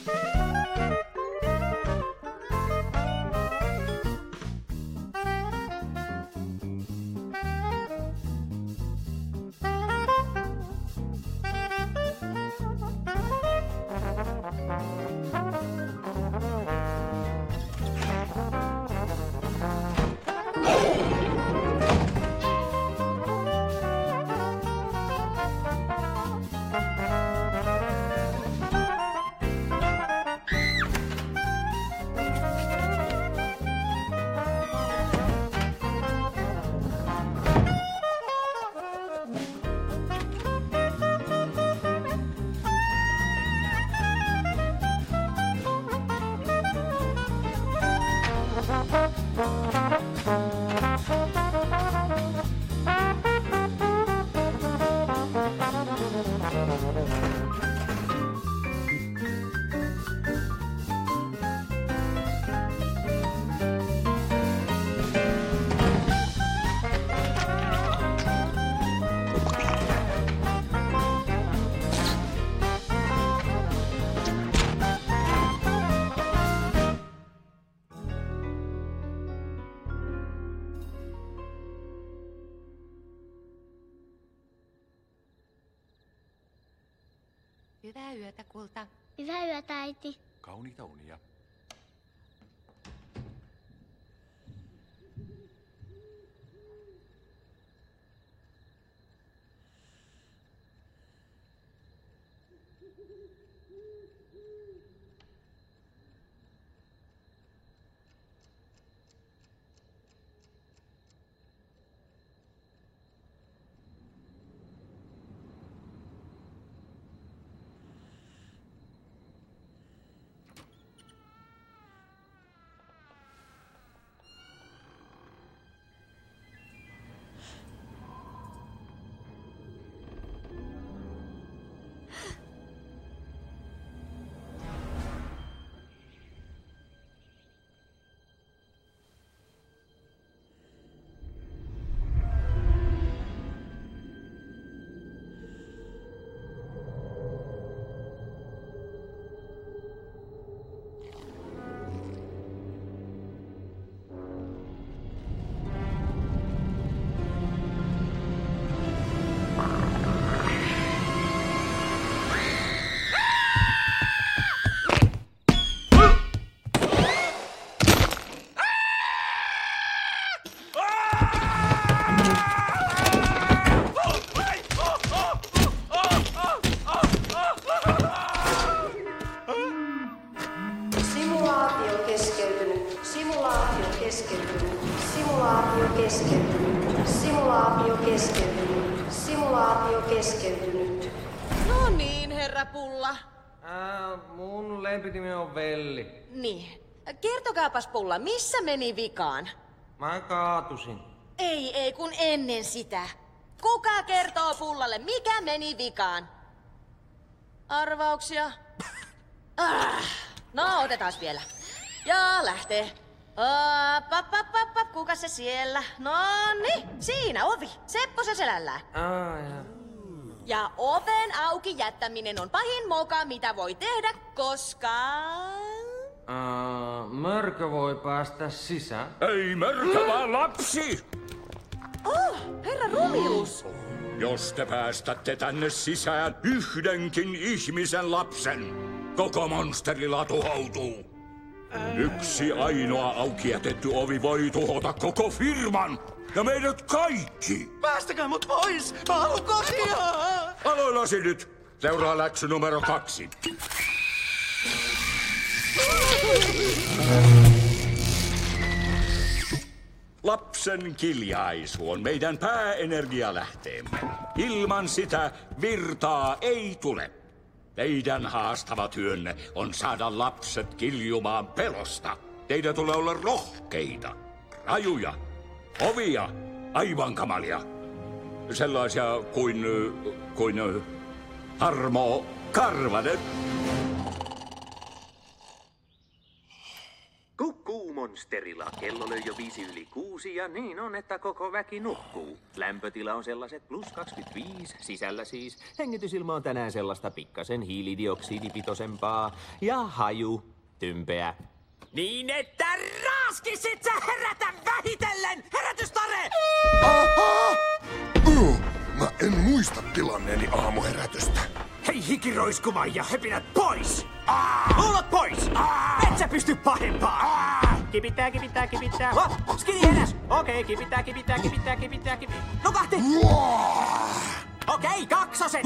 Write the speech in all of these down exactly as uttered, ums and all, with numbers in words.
Hyvää yötä, kulta. Hyvää yötä, äiti. Kauniita unia. keskeytynyt. Simulaatio keskeytynyt. Simulaatio keskeytynyt. No niin, herra Pulla. Ää, mun lempinimi on Velli. Niin. Kertokaapas Pulla, missä meni vikaan? Mä kaatusin. Ei, ei, kun ennen sitä. Kuka kertoo Pullalle, mikä meni vikaan? Arvauksia? Ah, no, otetaas vielä. Ja lähtee. Op, op, op, op, op. Kuka se siellä? No niin, siinä ovi. Sepposen selällään. Aa, ja. Ja oven auki jättäminen on pahin moka, mitä voi tehdä, koska... Uh, mörkö voi päästä sisään. Ei mörkö, vaan lapsi! Oh, herra Rumius! Jos te päästätte tänne sisään yhdenkin ihmisen lapsen, koko monsterilla tuhoutuu. Yksi ainoa auki jätetty ovi voi tuhota koko firman ja meidät kaikki. Päästäkää mut pois! Mä haluun kotia! Aloillasi nyt. Seuraa läksy numero kaksi. Lapsen kiljaisu on meidän pääenergialähteemme. Ilman sitä virtaa ei tule. Teidän haastava työnne on saada lapset kiljumaan pelosta. Teidän tulee olla rohkeita, rajuja, ovia, aivan kamalia. Sellaisia kuin, kuin Harmo Karvanen. Kukkuu, monsteri. monsterilla. Kello löi jo viisi yli kuusi ja niin on, että koko väki nukkuu. Lämpötila on sellaiset plus kaksikymmentäviisi, sisällä siis. Hengitysilma on tänään sellaista pikkasen hiilidioksidipitoisempaa ja haju tympeä. Niin että raaskisit sä herätä vähitellen! Herätystare! Aha! Uh, mä en muista tilanneeni aamuherätystä. Hei hikiroiskuma ja höpinät pois! Luulot pois! Et sä pysty pahempaan! Kipittää, kipittää, kipittää. Oh, skidi edäs! Okei, okay, kipittää, kipittää, kipittää, kipittää, kipittää. Nukahti! Okei, okay, kaksoset!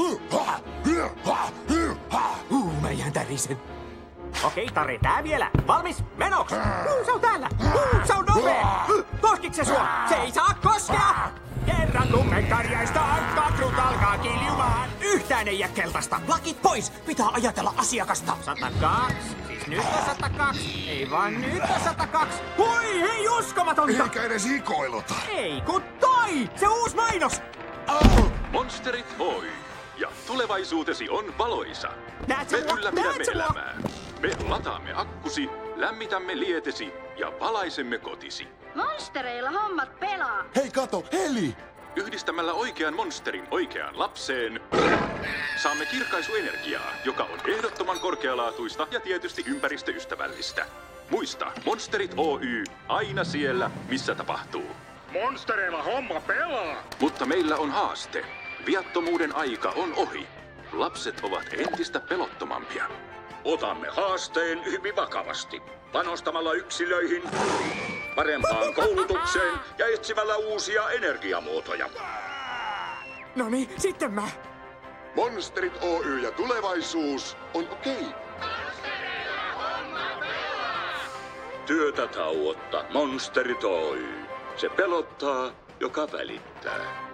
Uh, mä jään tärisen. Okei, okay, Tare, tää vielä. Valmis? Menoks! Uh, se on täällä! Uh, se on nopea! Uh, koskik se sua? Se ei saa koskea! Kerran lumen karjaista kakrut alkaa kiljumaan. Yhtään ei jää keltaista. Lakit pois! Pitää ajatella asiakasta. sata kaksi. Siis nyt on sata kaksi. Ei vaan nyt on sata kaksi. Hui, hei uskomatonta! Eikä edes hikoiluta. Ei kun toi! Se uusi mainos! Oh. Monsterit Oy. Ja tulevaisuutesi on valoisa. Näet Me sä mua? ylläpidämme Näet sä mua? elämää. Me lataamme akkusi, lämmitämme lietesi ja valaisemme kotisi. Monstereilla hommat pelaa. Hei kato, Heli! Yhdistämällä oikean monsterin oikeaan lapseen saamme kirkaisuenergiaa, joka on ehdottoman korkealaatuista ja tietysti ympäristöystävällistä. Muista, Monsterit Oy, aina siellä, missä tapahtuu. Monstereilla homma pelaa! Mutta meillä on haaste. Viattomuuden aika on ohi. Lapset ovat entistä pelottomampia. Otamme haasteen hyvin vakavasti. Panostamalla yksilöihin, parempaan koulutukseen ja etsimällä uusia energiamuotoja. No niin, sitten mä. Monsterit Oy ja tulevaisuus on okei. Työtä tauotta, Monsterit Oy. Se pelottaa, joka välittää.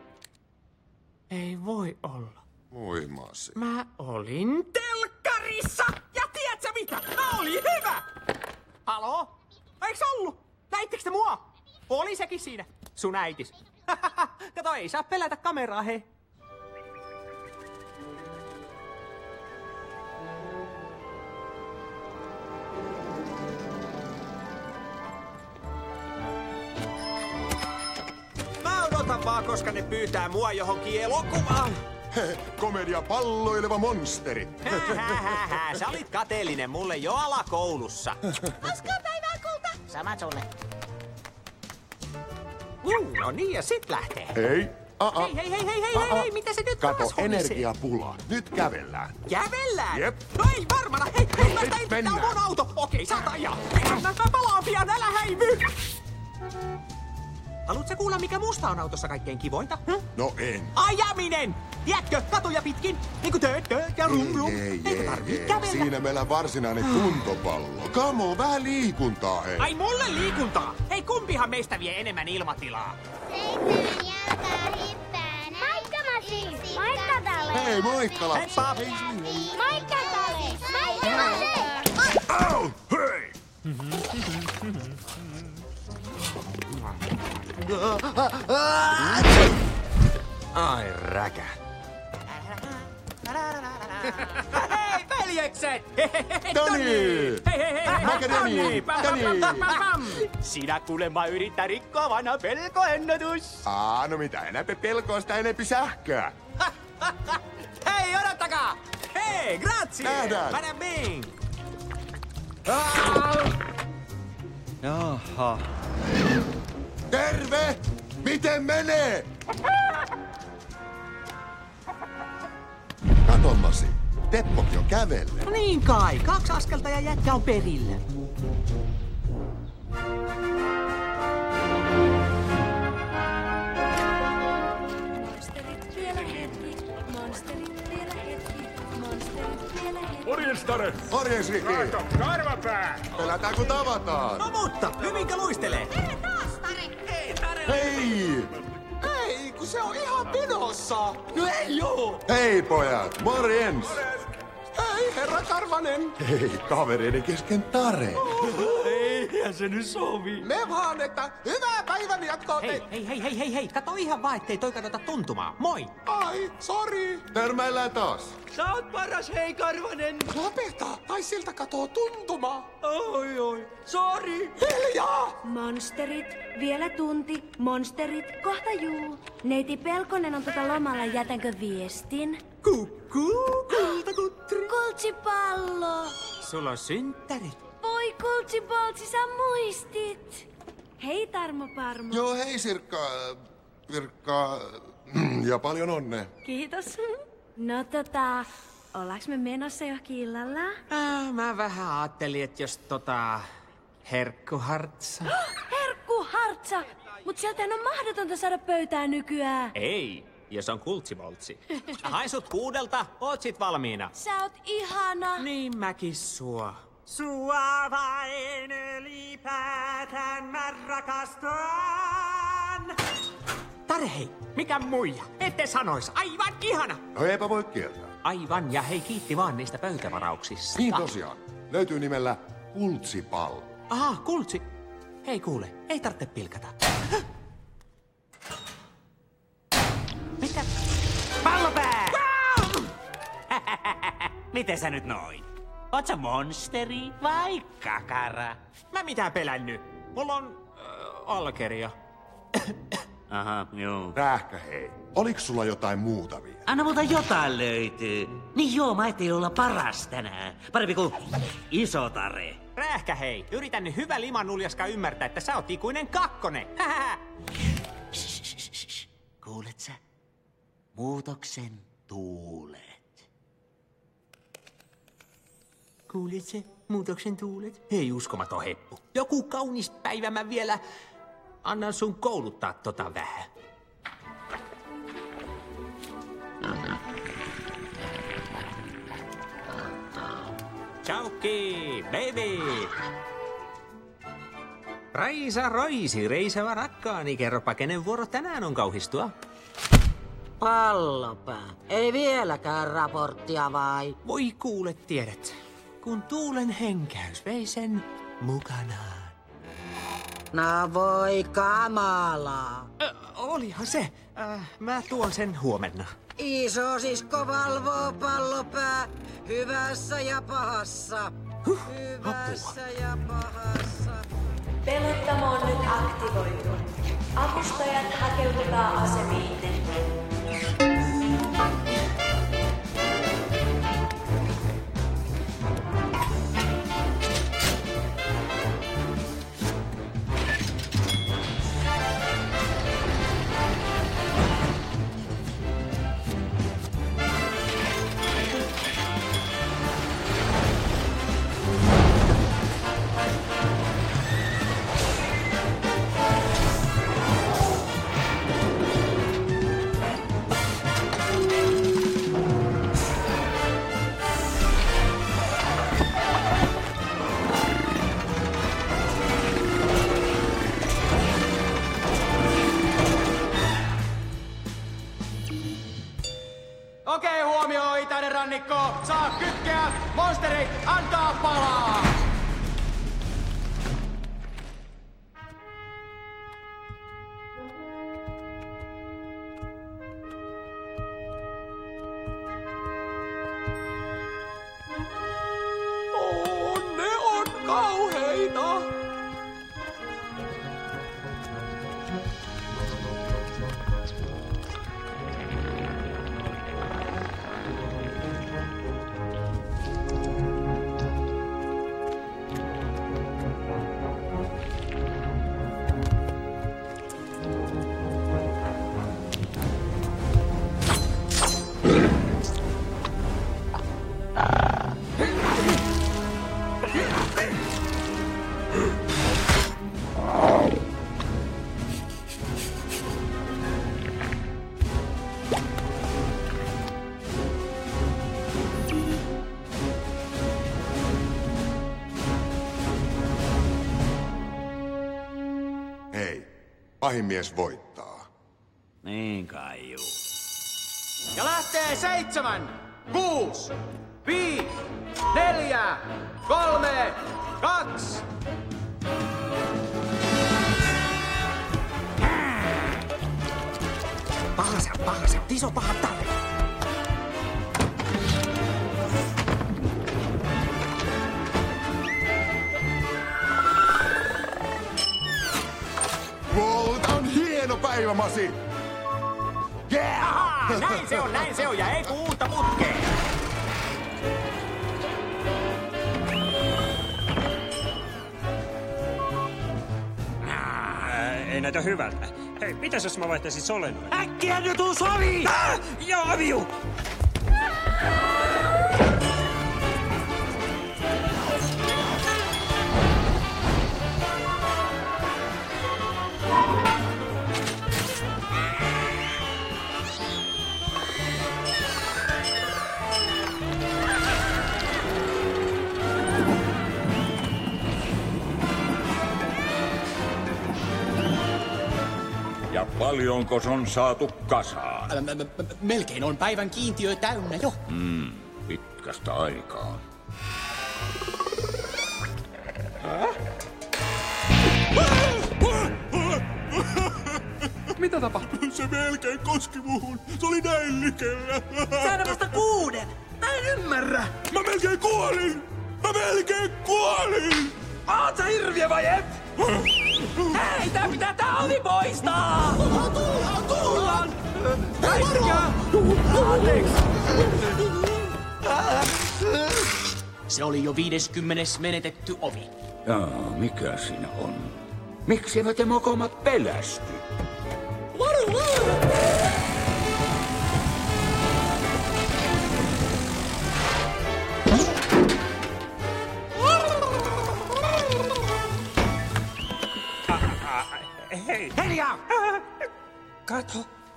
Ei voi olla. Voi Masi. Mä olin telkkarissa! Ja tiedätkö mitä? Mä olin hyvä! Haloo? Eiks ollut? Näittekö te mua? Oli sekin siinä. Sun äitis. Kato, ei saa pelätä kameraa, hei. Mä odotan vaan, koska ne pyytää mua johonkin elokuvaan. Komedia palloileva monsteri. Hähähähä, sä olit kateellinen mulle jo alakoulussa. Hauskaa päivää, kulta! Sama sulle. Uh, no niin, ja sit lähtee. Hei. A-a. Hei, hei, hei, hei, hei, hei, hei, mitä se nyt Kato, taas holisee? energiapula. Nyt kävellään. Kävellään? Jep. No ei varmana. Hei, hei, hei, hei, tää on mennään. mun auto. Okei, saat ajaa. Mä palaan pian, älä häivy. Haluatko kuulla, mikä musta on autossa kaikkein kivointa? Hm? No en. Ajaminen! Tiedätkö, katuja pitkin, niinku tööt, tööt ja rum, rum. Ei, Eikö ei, tarvii ei. kävellä? Siinä meillä kuntopallo. kuntopallo. Come on, vähän liikuntaa, hei. Ai mulle liikuntaa! Hei, kumpihan meistä vie enemmän ilmatilaa? Seitsemän jalkaa hyppää. Moikka Masi! Moikka Tale! Hei, moikka lapsi. Heippa! Moikka Tale! Moikka Masi! Au, hei! Ai räkä. Hei, veljekset! Toni! Hei, hei, hei! Makadoni! Toni! Sinä kuulemma yrittää rikkoa vanha pelkoennätys. Aa, no mitä enemmän pelkoa, sitä enempi sähköä. Hei, odottakaa! Hei, grazie! Nähdään. Madame Bing! Jaha. Terve! Miten menee? Kato, Masi. Teppokin on kävelle. No niin kai, kaksi askelta ja jätkä on perillä. Monsterit vielä hetki, monsterit vielä hetki, monsterit vielä hetki. Morjens, Tare! Morjens, Riki. Karvapää! Pelätään kun tavataan. No mutta, hyvinkö luistelee? Terve taas, Tare! Hei, Tare! Hei! Ei, kun se on ihan pinossa! No ei joo! Hei, pojat. Morjens. Hei, herra Karvanen! Hei, kavereiden kesken Tare. Hei, eihän se nyt sovi. Me vaan, että hyvää päivän jatkoa. Hei, hei, hei, hei, hei, hei. Kato ihan vaan, ettei toi kadota tuntumaa. Moi! Ai, sori. Törmäillään taas. Sä oot paras, hei Karvanen. Lopeta, tai siltä katoo tuntuma. Oi, oi, sori. Hiljaa! Monsterit, vielä tunti. Monsterit, kohta juu. Neiti Pelkonen on tota lomalla, jätänkö viestin? Kukkuu, kultakutri. Kultsipallo! Sulla on synttärit. Voi kultsipoltsi, sä muistit! Hei Tarmo Parmo. Joo, hei Sirkka. Virkka. Ja paljon onnea. Kiitos. No tota, ollaanko me menossa johonkin illalla? Ah, mä vähän ajattelin, että jos tota... Herkkuhartsa. Herkkuhartsa! Mut sieltä on mahdotonta saada pöytää nykyään. Ei, jos on kultsivoltsi. Hain sut kuudelta, oot sit valmiina. Sä oot ihana. Niin mäkin sua. Sua vain ylipäätään mä rakastan. Tare hei, mikä muija? Ette sanois, aivan ihana. No eipä voi kieltää. Aivan, ja hei kiitti vaan niistä pöytävarauksista. Niin tosiaan. Löytyy nimellä Kultsipallo. Aha, kultsi. Hei kuule, ei tarvitse pilkata. Mitä? Pallopää! Miten sä nyt noin? Oot sä monsteri vai kakara? Mä mitään pelännyt. Mulla on äh, alkeria. Aha, joo. Rähkä hei. Oliks sulla jotain muuta vielä? Anna multa jotain löytyy. Niin joo, mä ettei olla paras tänään. Parempi kuin iso tare. Rähkä hei, yritän nyt hyvä limanuljaska ymmärtää, että sä oot ikuinen kakkonen. Kuulet sä? Muutoksen tuulet. Kuulet sä? Muutoksen tuulet? Hei uskomaton heppu. Joku kaunis päivä mä vielä annan sun kouluttaa tota vähän. Tchaukki, baby! Raisa roisi, reisava rakkaani, kerropa kenen vuoro tänään on kauhistua. Pallopää, ei vieläkään raporttia vai? Voi kuule tiedät, kun tuulen henkäys vei sen mukanaan. No voi kamalaa. Ö, olihan se. Äh, mä tuon sen huomenna. Isosisko valvoo Pallopää, hyvässä ja pahassa. Huh, hyvässä apua. Ja pahassa. Pelottamo on nyt aktivoitu. Avustajat hakeutukaa asemiin. Okei, huomio, itäinen rannikko. Saa kytkeä. Monsteri, antaa palaa. Oh, ne on kauheita. Pahin mies voittaa. Niin kai juu. Ja lähtee seitsemän, kuusi, viisi, neljä, kolme, kaksi, Pahaset, isot pahat tälle. Wow, tää on hieno päivä, Masi! Yeah! Aha, näin se on, näin se on, ja ei kun uutta putkea. Ei näytä hyvältä. Hei, mitäs jos mä vaihtaisin solenoin? Äkkiä nyt tuu sovi! Ah! Joo, aviu! Ja paljonko on saatu kasaan? Melkein on päivän kiintiö täynnä jo. Hmm, pitkästä aikaa. Mitä tapahtui? Se melkein koski muhun. Se oli näin likellä. Sä on vasta kuuden. Mä en ymmärrä. Mä melkein kuolin. Mä melkein kuolin. Oot sä hirviö vai et? Hei, tää pitää tää ovi poistaa! Tullaan, tullaan, tullaan! Häitkää! Anteeksi! Se oli jo viideskymmenes menetetty ovi. Jaa, mikä siinä on? Miksi eivät te mokomat pelästy? Hei! Hiljaa! Kato!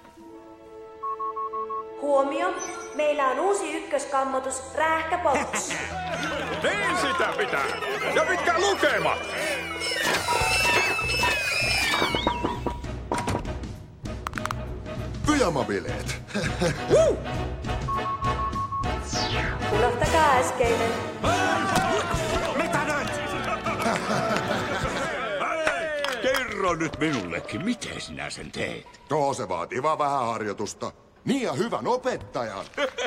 Huomio, meillä on uusi ykköskammotus, Rähkäbox. Niin sitä pitää! Ja mitkä lukemat? Pyjamabileet. Unohtakaa äskeinen. Mitä nyt? Kerro nyt minullekin, miten sinä sen teet? No, se vaatii vaan vähän harjoitusta. Niin ja hyvän opettajan.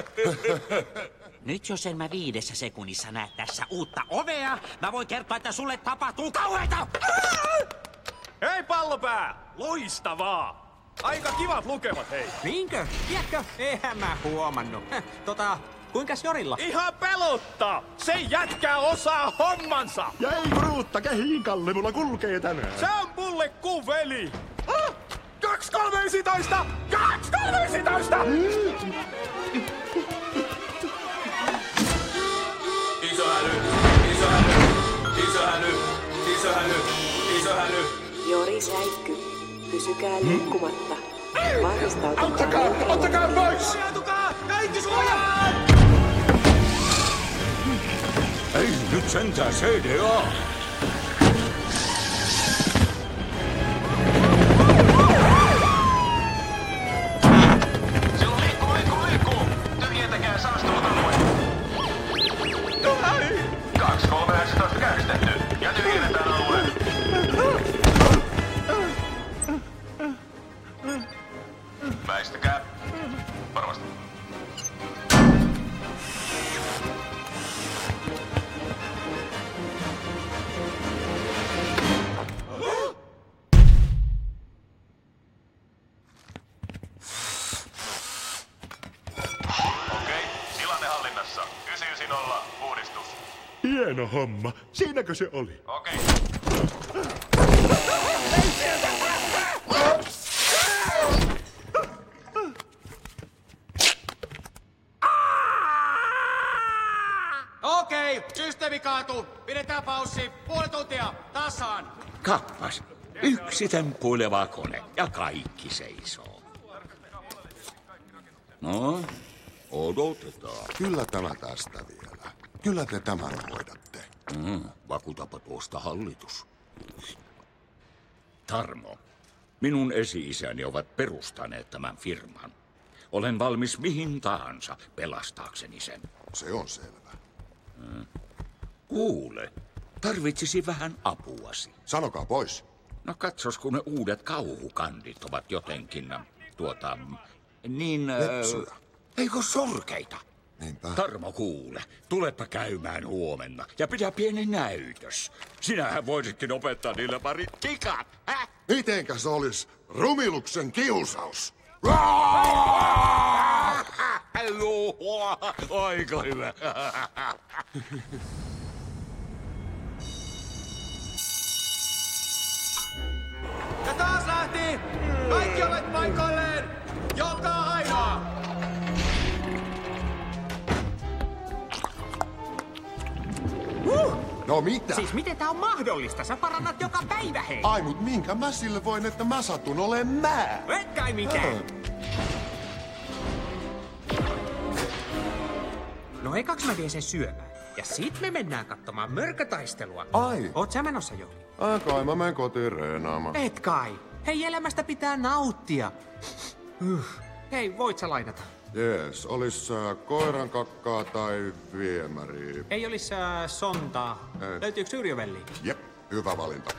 Nyt jos en mä viidessä sekunnissa näe tässä uutta ovea, mä voin kertoa, että sulle tapahtuu kauheita! Hei pallopää! Loistavaa! Aika kivat lukemat, hei! Niinkö? Tiedätkö? Eihän mä huomannut. Tota, kuinkas Jorilla? Ihan pelottaa! Se jätkää osaa hommansa! Ja ei Kruutta, kehiin Kalle mulla kulkee tänään. Se on mulle kuin veli! Ah! Kaksi kolme yksitoista! Kaksi kolme yksitoista! Iso häly, iso häly, iso häly, iso häly, iso häly. Jori Säikky, pysykää liikkumatta. Varmistautukaa. Ottakaa, ottakaa pois! Suojautukaa! Kaikki suojaan! Ei nyt sentään C D A! Siellä liikkuu, liikkuu, liikkuu! Tyhjentäkää saastunut alue! kaksi kolme yhdeksäntoista käynnistetty ja tyhjennetään alue! Väistäkää. Varmasti. Okei, tilanne hallinnassa. yhdeksänsataayhdeksänkymmentä, uudistus. Hieno homma. Siinäkö se oli? Okei. Okei, systeemi kaatuu. Pidetään paussi. Puoli tuntia. Tasan. Kappas. Yksi temppuileva kone ja kaikki seisoo. No, odotetaan. Kyllä tämä tästä vielä. Kyllä te tämän hoidatte. Mm, vakuutapa tuosta hallitus. Tarmo, minun esi-isäni ovat perustaneet tämän firman. Olen valmis mihin tahansa pelastaakseni sen. Se on selvä. Mm. Kuule, tarvitsisi vähän apuasi. Sanokaa pois. No katsos, kun ne uudet kauhukandit ovat jotenkin, tuota, Niin... Lepsuja. Eikö sorkeita? Niinpä. Tarmo kuule, tulepa käymään huomenna ja pidä pieni näytös. Sinähän voisitkin opettaa niillä parit kikat, hä? Mitenkäs olis Rumiluksen kiusaus? Aika hyvä. Ja taas lähti! Kaikki ovet paikoilleen! Joka ainoa! Uh! No mitä? Siis miten tää on mahdollista? Sä parannat joka päivä, hei! Ai, mut minkä mä sille voin, että mä satun olen mä? Et kai mitään! Äh. No ekaks mä vien sen syömään. Ja sit me mennään katsomaan mörkötaistelua. Ai. Oot sä menossa jo? Ai kai, mä menen kotiin reenaamaan. Et kai. Hei, elämästä pitää nauttia. Uh. Hei, voit sä lainata? Jees, olis äh, koiran kakkaa tai viemäri. Ei olis äh, sontaa. Ei. Löytyykö Yrjövelliä? Jep, hyvä valinta.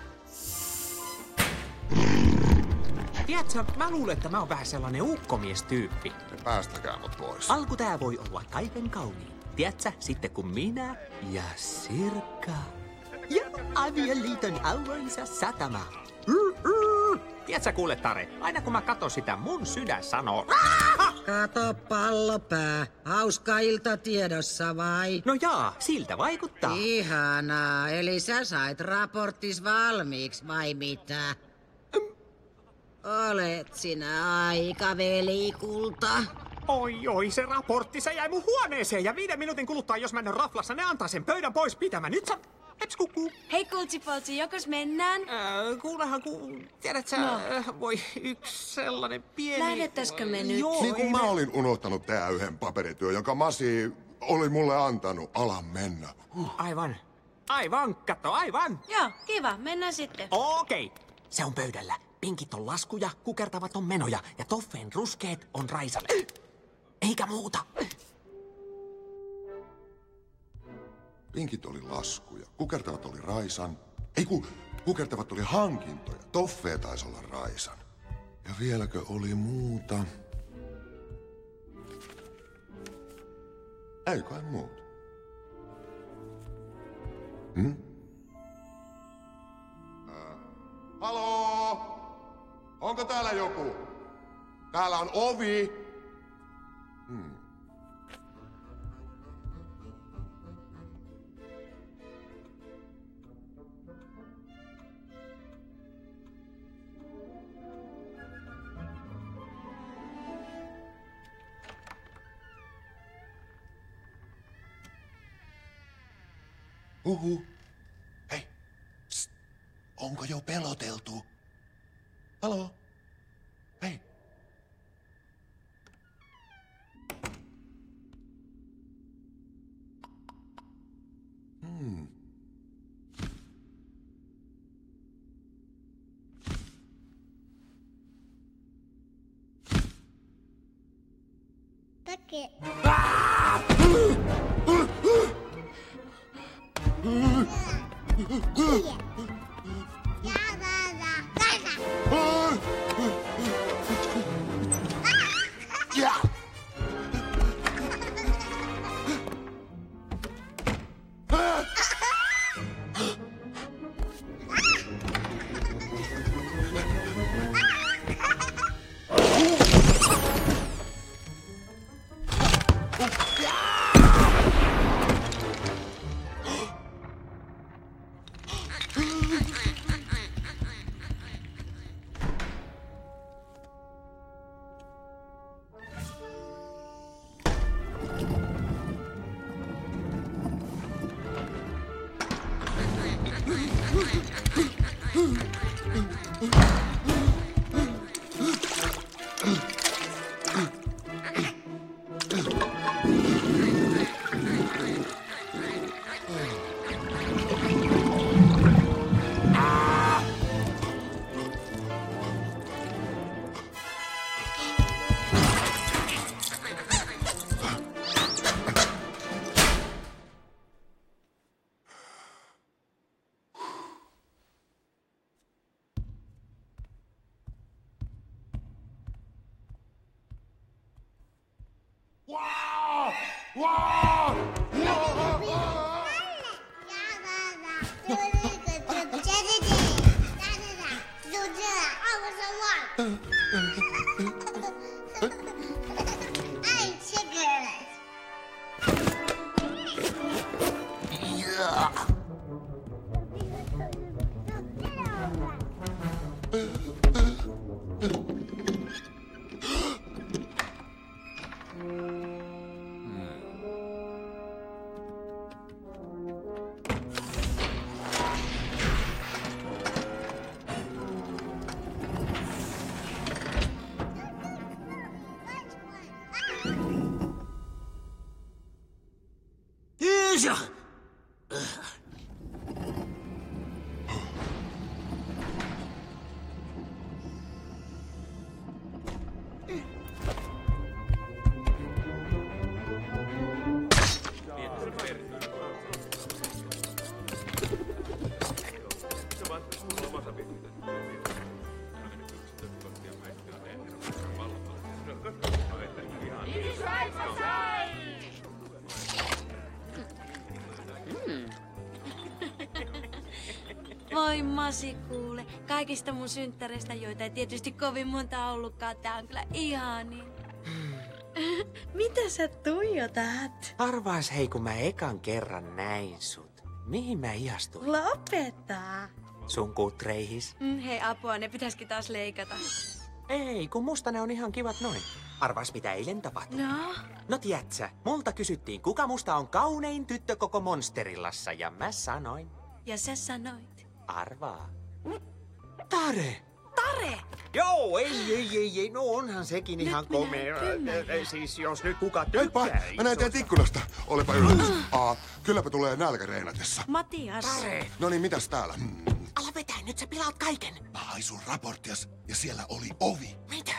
Tiedätkö, mä luulen, että mä oon vähän sellainen ukkomiestyyppi. Päästäkää mut pois. Alku tää voi olla kaiken kauniin. Tiedätkö, sitten kun minä ja Sirkka ja avioliiton auvoisa satama. Tiedätkö, kuule Tare, aina kun mä katon sitä, mun sydän sanoo... Kato pallopää. Hauska ilta tiedossa vai? No jaa, siltä vaikuttaa. Ihanaa, eli sä sait raporttis valmiiksi vai mitä? Olet sinä aika velikulta. Oi, oi, se raportti, se jäi mun huoneeseen ja viiden minuutin kuluttua, jos mä en ole raflassa, ne antaa sen pöydän pois pitämään. Nyt sä... Heps kukkuu. Hei Kultsipoltsi, jokos mennään? Äh, kuulehan, ku... Tiedät sä, No. äh, voi yksi sellainen pieni... Lähdettäisikö me nyt? Joo, Niin kuin ei mä me... olin unohtanut tää yhden paperityön, jonka Masi oli mulle antanut. Ala mennä. Huh. Aivan. Aivan, katso, aivan. Joo, kiva, mennään sitten. Okei. Se on pöydällä. Pinkit on laskuja, kukertavat on menoja ja toffeen ruskeet on Raisalle. Eikä muuta. Pinkit oli laskuja, kukertavat oli Raisan. Ei ku, kukertavat oli hankintoja, toffee taisi olla Raisan. Ja vieläkö oli muuta? Ei kai muuta. Hmm? Äh, haloo? Onko täällä joku? Täällä on ovi. Hmm. Uhu. Hei. Psst. Onko jo peloteltu? Haloo? Hei. Hmm. Take. Yeah. Voi Masi kuule, kaikista mun synttäreistä, joita ei tietysti kovin monta ollutkaan, tää on kyllä ihanin. Mitä sä tuijotat? Arvaas hei, kun mä ekan kerran näin sut. Mihin mä ihastuin? Lopeta! Sun kutreihis? Mm, hei apua, ne pitäisikin taas leikata. Ei, kun musta ne on ihan kivat noin. Arvaas mitä eilen tapahtui. No? No tiedätkö, multa kysyttiin, kuka musta on kaunein tyttö koko Monsterillassa, ja mä sanoin. Ja sä sanoit. Arvaa. Tare! Tare! Joo, ei, ei, ei, ei, no onhan sekin nyt ihan komea. Siis jos nyt kuka tykkää. Heippa, mä näin teet ikkunasta. Olepa yllätys. Aa, kylläpä tulee nälkä reinatessa. Matias. Tare! No niin, mitäs täällä? Hmm. Ala vetää, nyt sä pilaat kaiken. Mä haisun raporttias ja siellä oli ovi. Mitä?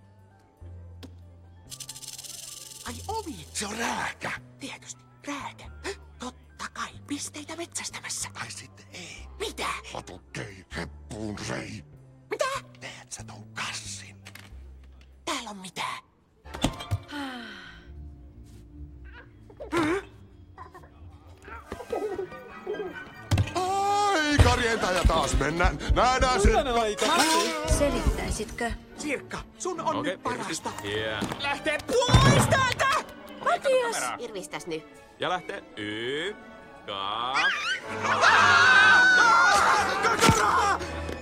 Ai ovi? Se on rääkä. Tietysti, rääkä. Totta kai, pisteitä metsästämässä. Tai sitten ei. Mitä? Hatukkei, heppuun rei. Mitä? Näet sä ton kassin? Täällä on mitään. Ai, karjentaja taas mennään. Nähdään sitten. Selittäisitkö? Sirkka, sun on Okei, nyt parasta. Yeah. Lähtee pois täältä! Matias! Irvistäs nyt. Ja lähtee. Y, kaksi. Kakara!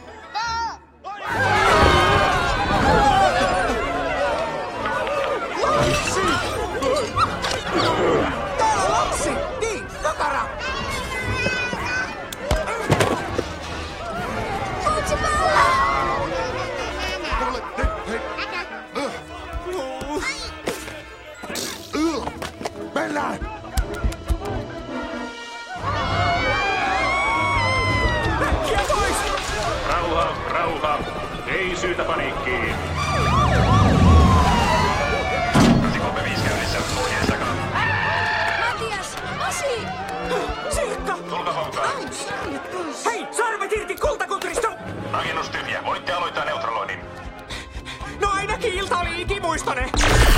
Lapsi! Täällä on lapsi! Niin, kakara! Puutsi päällä! Mennään! Äkkiä pois! Rauha, rauha. Ei syytä paniikkiin. Kolme viisi käynnissä, ohjeen takaa. Matias! Masi! Sirkka! Tulkaa mukaan. Hei, sarvet irti kultakutristo! Rakennus tyhjä. Voitte aloittaa neutraloinnin. No ainakin ilta oli ikimuistone.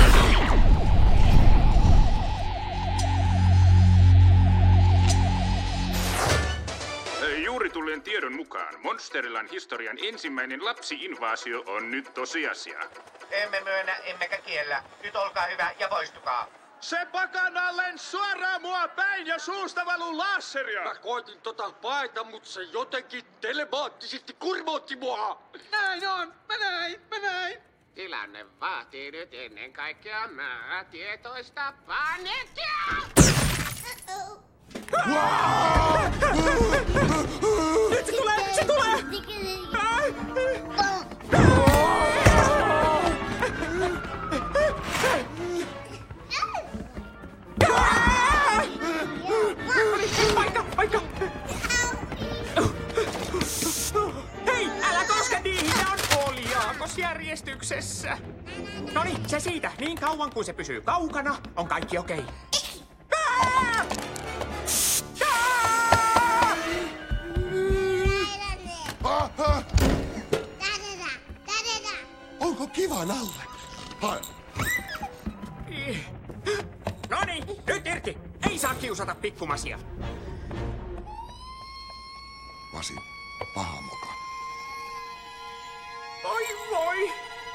Juuri tulleen tiedon mukaan Monsterillan historian ensimmäinen lapsi-invaasio on nyt tosiasia. Emme myönnä, emmekä kiellä. Nyt olkaa hyvä ja poistukaa. Se pakana lensi suoraan mua päin ja suusta valuu laseria. Mä koitin tota paeta, mut se jotenkin telepaattisesti kurmootti mua. Näin on, mä näin, mä näin. Tilanne vaatii nyt ennen kaikkea määrätietoista paniikkia! Nyt se tulee! Se tulee! Paikka! Paikka! Hei! Älä koske niihin! Ne on oliaakosjärjestyksessä! Noniin, se siitä. Niin kauan kuin se pysyy kaukana, on kaikki okei. Okay. Onko kivan alle? Hai. Noniin, saa kiusata pikkumasia. Masi, paha moka. Oi voi!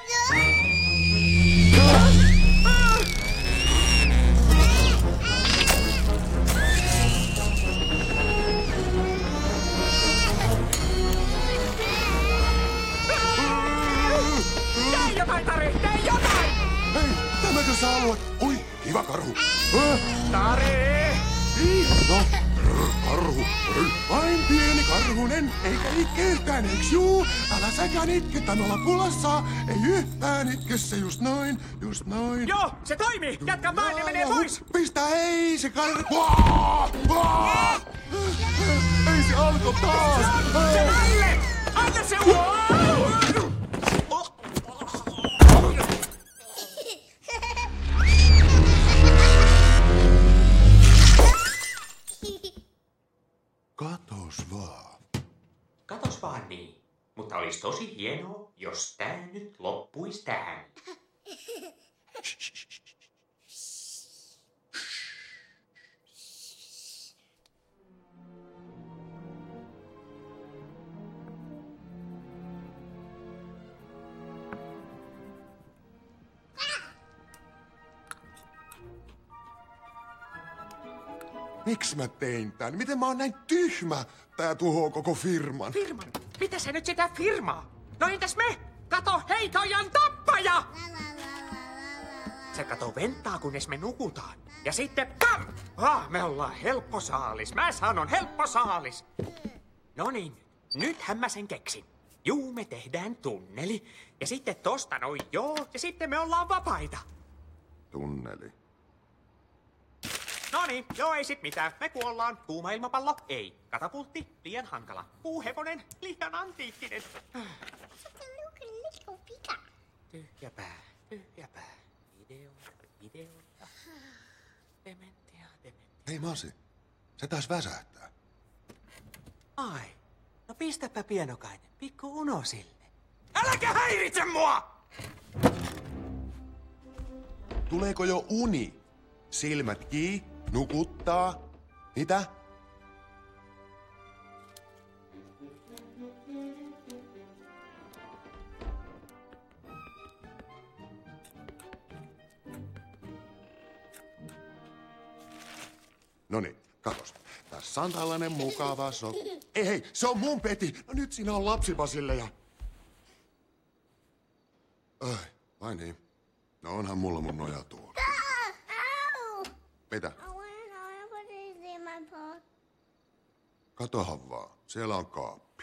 Tee jotain, Tare! Tee jotain! Hei, tämäkö sä haluat? Oi, kiva karhu. Tare! No, karhu. Vain pieni karhunen, eikä itke yhtään, eiks juu? Älä säkään itke, tän olla pulassa. Ei yhtään itke, se just noin, just noin. Joo, se toimii! Jatka vaan ja menee pois! Pistä, ei se karhu. Ei se alko taas! Se Naille! Anna se uo! Katos vaan. Katos vaan niin. Mutta olisi tosi hienoa, jos tää nyt loppuisi tähän. Miksi mä tein tän? Miten mä oon näin tyhmä? Tää tuhoo koko firman. Firman? Mitä sä nyt sitä firmaa? No entäs me? Kato, heikojan tappaja! Se kato venttaa, kunnes me nukutaan. Ja sitten pam! Ah, me ollaan helppo saalis. Mä sanon helppo saalis. No niin, nythän mä sen keksin. Juu, me tehdään tunneli. Ja sitten tosta noin joo, ja sitten me ollaan vapaita. Tunneli. No niin, joo ei sit mitään. Me kuollaan. Kuuma ilmapallo? Ei. Katapultti? Liian hankala. Puuhevonen? Liian antiikkinen. Tyhjä pää, tyhjä pää. Ideoita, ideoita. Dementia, dementia. Hei Masi, se taas väsähtää. Ai, no pistäpä pienokainen. Pikku uno sille. Äläkä häiritse mua! Tuleeko jo uni? Silmät kii, nukuttaa. Mitä? Noniin, katos. Tässä on tällainen mukava so... Ei hei, se on mun peti! No nyt siinä on lapsipasille ja... Ai, vai niin. No onhan mulla mun nojatuoli. Mitä? Katohan vaan. Siellä on kaappi.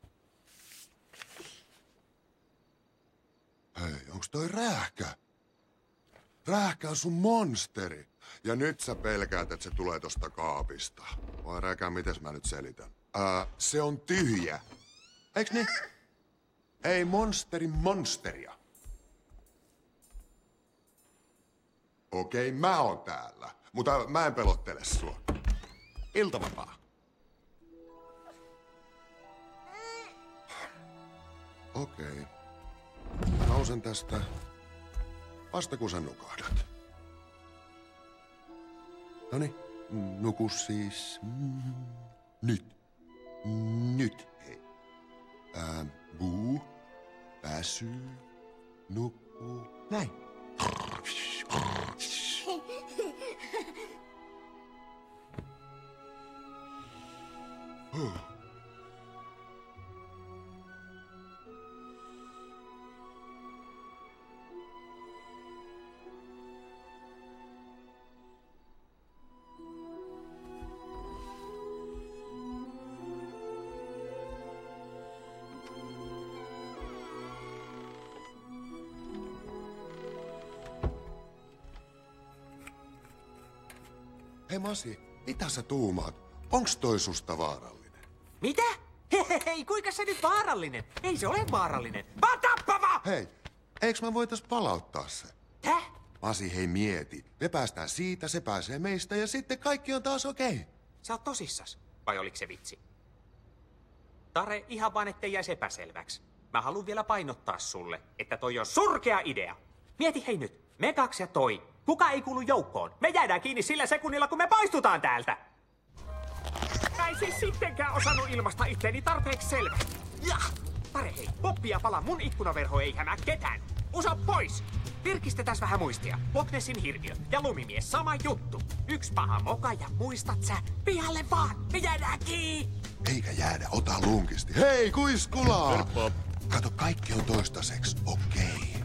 Hei, onks toi räähkä? Räähkä on sun monsteri. Ja nyt sä pelkäät, että se tulee tosta kaapista. Vai rääkä, mites mä nyt selitän? Ää, se on tyhjä. Eiks niin? Ei monsterin monsteria. Okei, mä oon täällä. Mutta mä en pelottele sua. Iltavapaa. Okei. Nousen tästä vasta kun sä nukahdat. Noniin, nuku siis. Mm, nyt. Nyt, hei. Ää, buu, väsy, nukkuu. Näin. Huh. Hei Masi, mitä sä tuumaat? Onks toi susta vaarallinen? Mitä? Hei, hei, kuinka se nyt vaarallinen? Ei se ole vaarallinen, vaan tappava! Hei, eiks mä voitais palauttaa se? Täh? Masi, hei mieti. Me päästään siitä, se pääsee meistä ja sitten kaikki on taas okei. Okay. Sä oot tosissas, vai oliko se vitsi? Tare, ihan vaan ettei jäisi epäselväksi. Mä haluan vielä painottaa sulle, että toi on surkea idea. Mieti hei nyt, me kaksi ja toi. Kuka ei kuulu joukkoon? Me jäädään kiinni sillä sekunnilla, kun me poistutaan täältä. Mä en siis sittenkään osannut ilmaista itseäni tarpeeksi selvä. Ja! Pare hei, Poppi ja Pala, mun ikkunaverho ei hämää ketään. Uso pois! Virkistetään vähän muistia. Loch Nessin hirviö ja lumimies, sama juttu. Yksi paha moka ja muistat sä, pihalle vaan, me jäädään kiinni! Eikä jäädä, ota lunkisti. Hei, kuiskulaa! Kato, kaikki on toistaiseksi okei.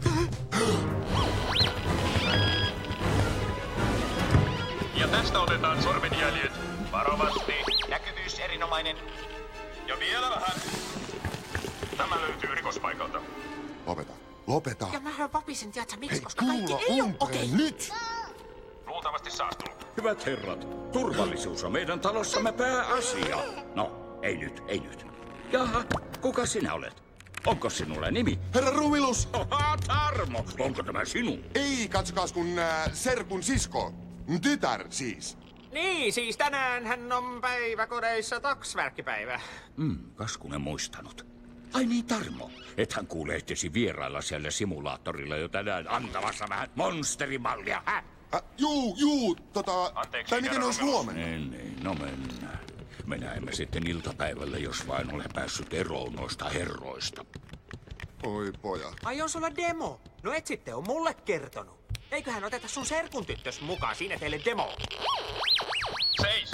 Ja tästä otetaan sormenjäljet. Varovasti. Näkyvyys erinomainen. Ja vielä vähän. Tämä löytyy rikospaikalta. Lopeta. Lopeta. Ja mähän vapisin, tiiätsä miksi, Hei, koska kaikki ei ole okei. Okay. Nyt! Luultavasti saastunut. Hyvät herrat, turvallisuus on meidän talossamme pääasia. No, ei nyt, ei nyt. Jaha, kuka sinä olet? Onko sinulla nimi? Herra Rumilus! Oha, Tarmo! Onko tämä sinun? Ei, katsokaas kun äh, serkun sisko. Tytär siis. Niin, siis tänään hän on päiväkodeissa taksvärkkipäivä. Mm, kaskunen muistanut. Ai niin, Tarmo. Ethän kuule ehtisi vierailla siellä simulaattorilla jo tänään antamassa vähän monsterimallia, hä? Äh, juu, juu, tota... Anteeksi, tai miten olisi huomenna? Niin, niin, no mennään. Me näemme sitten iltapäivällä, jos vain olen päässyt eroon noista herroista. Oi pojat. Ai on sulla demo? No et sitten on mulle kertonut. Eiköhän oteta sun serkun tyttös mukaan, siinä teille demo. Seis!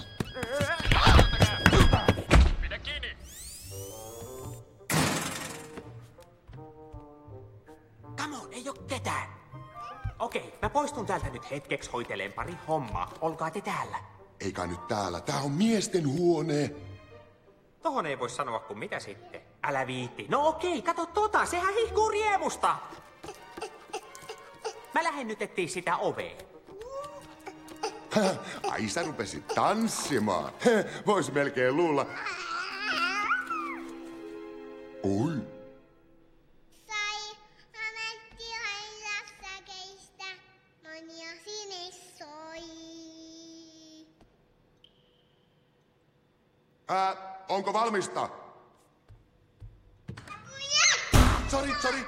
Pidä kiinni! Come on, ei oo ketään. Okei, mä poistun täältä nyt hetkeksi hoiteleen pari hommaa. Olkaa te täällä. Eikä nyt täällä, tää on miesten huone. Tohon ei voi sanoa kuin mitä sitten. Älä viitti. No okei, kato tota, sehän hihkuu riemusta. Mä lähden nyt etsiä sitä ovea. Ai sä rupesit tanssimaan. Vois melkein luulla. Oi. Sai ammattilailassakeista monia sinne soi. Ää, onko valmista? Sori, sori.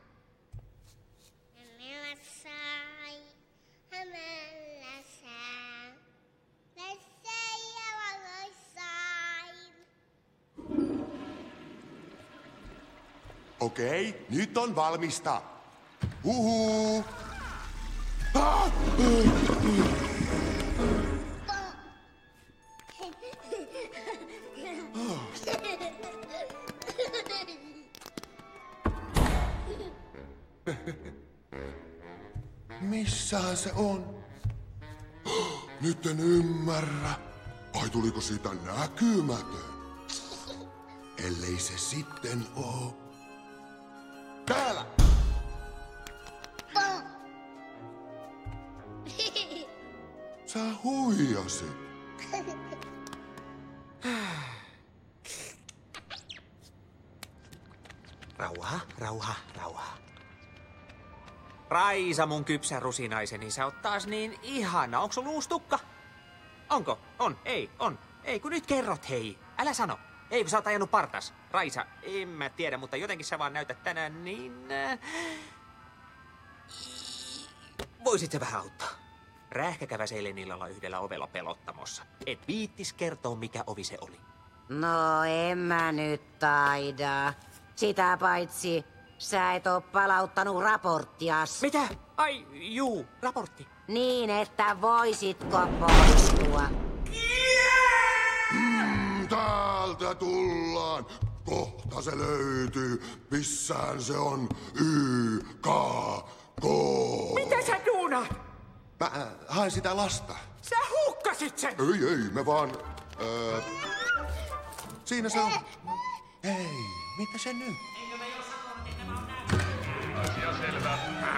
Hämällä sai, hämällä sää. Vessei ja valoissain. Okei, nyt on valmista. Huhuu. Ah! Missähän se on? Nyt en ymmärrä. Ai tuliko siitä näkymätön? Ellei se sitten oo. Täällä! Sä huijasit. Rauha, rauha, rauha. Raisa, mun kypsä rusinaiseni, sä oot taas niin ihana. Onko sulla uusi tukka? Onko? On, ei, on. Ei, kun nyt kerrot, hei. Älä sano. Ei, kun sä oot ajanut partas. Raisa, en mä tiedä, mutta jotenkin sä vaan näytät tänään niin... Äh... Voisit sä vähän auttaa? Rähkä käväsi eilen illalla yhdellä ovella pelottamossa. Et viittis kertoa, mikä ovi se oli. No en mä nyt taida. Sitä paitsi sä et oo palauttanut raporttias. Mitä? Ai, juu, raportti. Niin, että voisitko poistua? Mm, täältä tullaan. Kohta se löytyy. Missään se on? Y, K, K. Mitä sä duunaat? Mä äh, haen sitä lasta. Sä hukkasit sen! Ei, ei, me vaan... Öö, siinä se on. Ei, mitä se nyt? Asia selvä.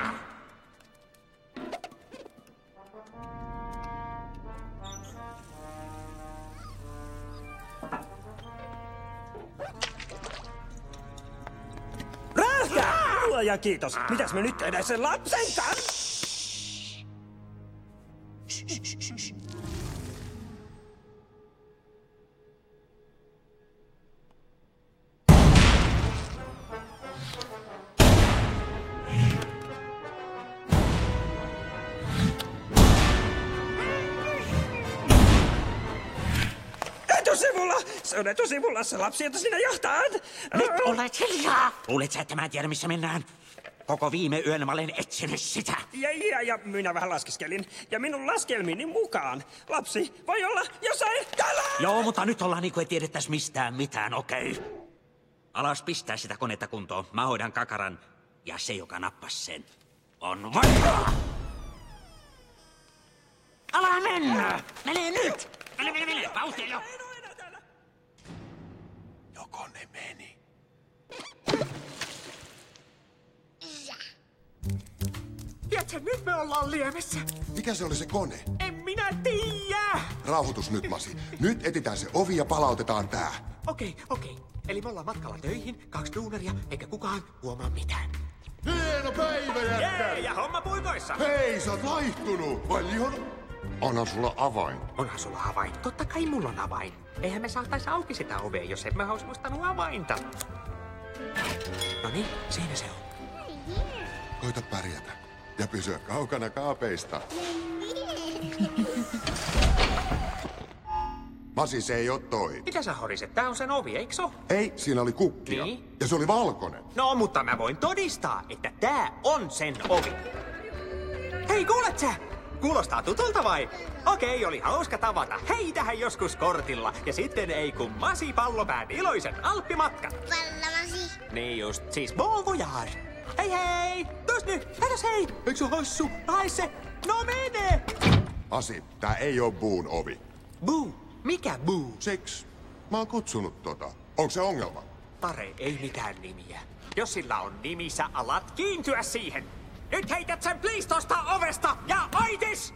Rähkä! Luoja kiitos. Mitäs me nyt tehdään sen lapsen kanssa? Se on etusivulla se lapsi, jota sinä johtaat! Nyt olet hiljaa! Luulet sä, että mä en tiedä, missä mennään? Koko viime yön mä olen etsinyt sitä. Ja, ja, ja minä vähän laskeskelin. Ja minun laskelmini mukaan lapsi voi olla jossain täällä! Joo, mutta nyt ollaan niinku ei tiedettäis mistään mitään, okei? Okay. Alas pistää sitä konetta kuntoon. Mä hoidan kakaran. Ja se, joka nappas sen, on vaikka! Ala mennä! Mene nyt! Mene, mene, mene! Vauhtia jo! Joko ne meni? Tiedätkö, nyt me ollaan liemessä. Mikä se oli se kone? En minä tiedä. Rauhoitus nyt, Masi. Nyt etitään se ovi ja palautetaan tää. Okei, okei. Eli me ollaan matkalla töihin, kaksi duunaria, eikä kukaan huomaa mitään. Hieno päivä, jätkä! Jee, ja homma puikoissa. Hei, sä oot vaihtunut! Vai lihon? Onhan sulla avain. Onhan sulla avain. Totta kai mulla on avain. Eihän me saatais auki sitä ovea, jos emme olisi muistanut avainta. No niin, siinä se on. Koita pärjätä. Ja pysyä kaukana kaapeista. Masi, se ei oo toi. Mitä sä horiset? Tää on sen ovi, eiks oo? Ei, siinä oli kukkia. Niin? Ja se oli valkoinen. No, mutta mä voin todistaa, että tää on sen ovi. Hei, kuulet sä? Kuulostaa tutulta vai? Okei, oli hauska tavata. Hei tähän joskus kortilla. Ja sitten ei kun Masi Pallopään iloisen alppimatkan. Pallamasi. Niin just, siis bon voyage. Hei hei! Tuos nyt! Hätäs hei! Eikö se hassu? Hae se! No mene! Masi, tää ei oo Buun ovi. Buu? Mikä Buu? Siksi. Mä oon kutsunut tota. Onko se ongelma? Pare, ei mitään nimiä. Jos sillä on nimi, sä alat kiintyä siihen. Nyt heität sen please tosta ovesta ja aitis!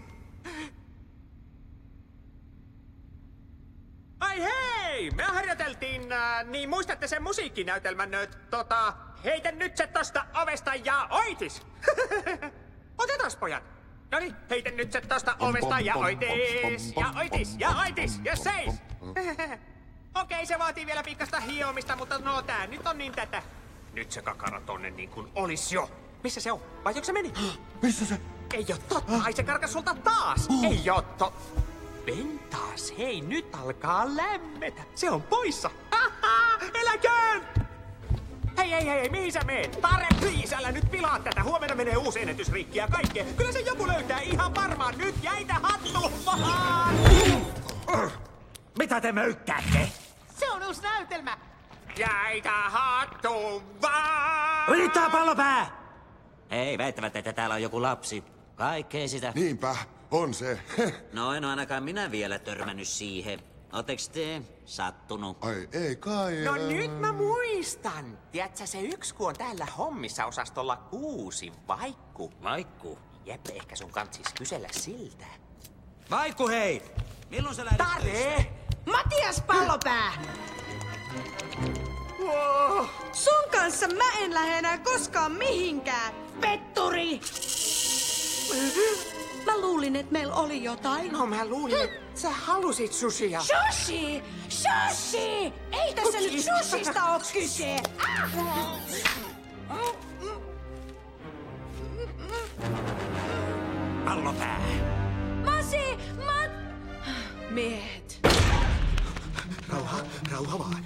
Ai hei! Me harjoiteltiin, äh, niin muistatte sen musiikkinäytelmän, äh, tota... Heitä nyt se tosta ovesta ja oitis! Otetaan pojat! Noniin, heitä nyt se tosta ovesta ja oitis! Ja oitis! Ja oitis! Ja seis! Okei, se vaatii vielä pikkasta hiomista, mutta no tää nyt on niin tätä. Nyt se kakara tonne niin kuin olis jo. Missä se on? Vai onko se meni? Missä se? Ei oo totta! Ai se karkas sulta taas! Ei oo to... Ventaas, hei, nyt alkaa lämmetä. Se on poissa. Haha, eläköön! Hei, hei, hei, mihin sä meet? Tare, please, älä nyt pilaa tätä. Huomenna menee uusi ennätysrikki ja kaikkea. Kyllä se joku löytää ihan varmaan. Nyt jäitä hattu vaan! Mitä te möykkäätte? Se on uusi näytelmä. Jäitä hattu vaan! Riittää, Pallopää! Hei, väittävät, että täällä on joku lapsi. Kaikkea sitä. Niinpä, on se. No en ainakaan minä vielä törmännyt siihen. Ootteks te sattunut? Ai ei kai. No nyt mä muistan. Tiedätkö se yksi, kun on täällä hommissa osastolla kuusi, Vaikku? Vaikku? Jep, ehkä sun kantsis kysellä siltä. Vaikku, hei! Milloin sä lähdet? Tare! Matias Pallopää! Wow. Sun kanssa mä en lähde enää koskaan mihinkään, petturi! Mä luulin, että meillä oli jotain. No mä luulin, että sä halusit sushia. Sushi! Sushi! Ei tässä nyt sushista oo kyse! Pallopää! Masi! Mat... Miehet. Rauha, rauha vaan.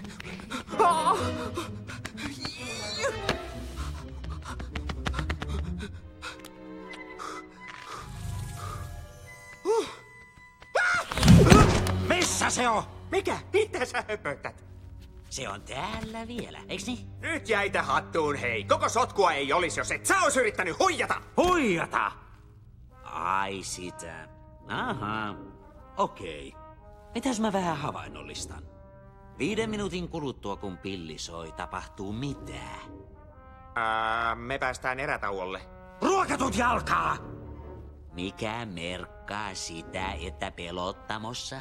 Missä se on? Mikä? Mitä sä höpötät? Se on täällä vielä, eiks niin? Nyt jäitä hattuun, hei. Koko sotkua ei olisi, jos et sä ois yrittänyt huijata. Huijata? Ai sitä. Aha. Okei. Mitäs mä vähän havainnollistan? Viiden minuutin kuluttua, kun pilli soi, tapahtuu mitä? Ää, me päästään erätauolle. Ruokatut jalkaa! Mikä merkkaa sitä, että pelottamossa?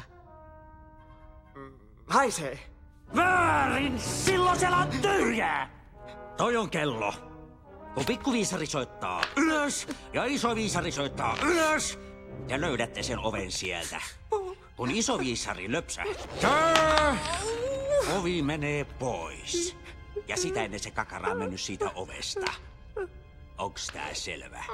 Haisee. Väärin! Silloin siellä on tyhjää! Toi on kello. Kun pikkuviisari soittaa ylös ja iso viisari soittaa ylös, ja löydätte sen oven sieltä. Kun iso viisari löpsähtää, ovi menee pois. Ja sitä ennen se kakara on mennyt siitä ovesta. Onks tää selvä?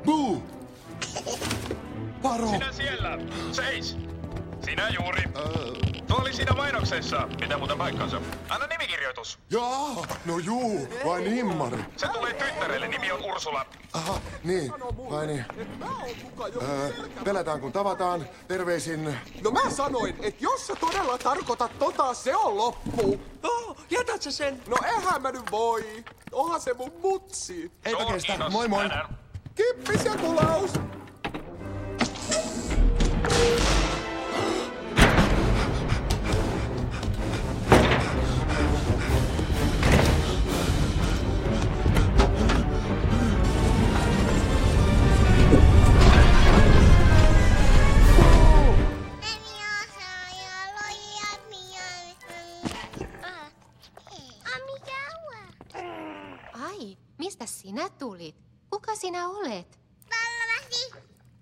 Buu! Varo! Sinä siellä! Seis! Sinä juuri. Tuo oli siinä mainoksessa. Pitää muuten paikkansa. Anna nimikirjoitus. Jaa, no juu, vai nimmari. Se tulee tyttärelle. Nimi on Ursula. Aha, niin, vai niin. Öö, pelätään kun tavataan. Terveisin... No mä sanoin, että jos sä todella tarkoitat tota, se on loppu. Oh, jätät sä sen? No eihän mä nyt voi. Onhan se mun mutsi. Eipä kestä, moi moi. Kippis ja kulaus. Ai, mistä sinä tulit? Kuka sinä olet? Pallavasi.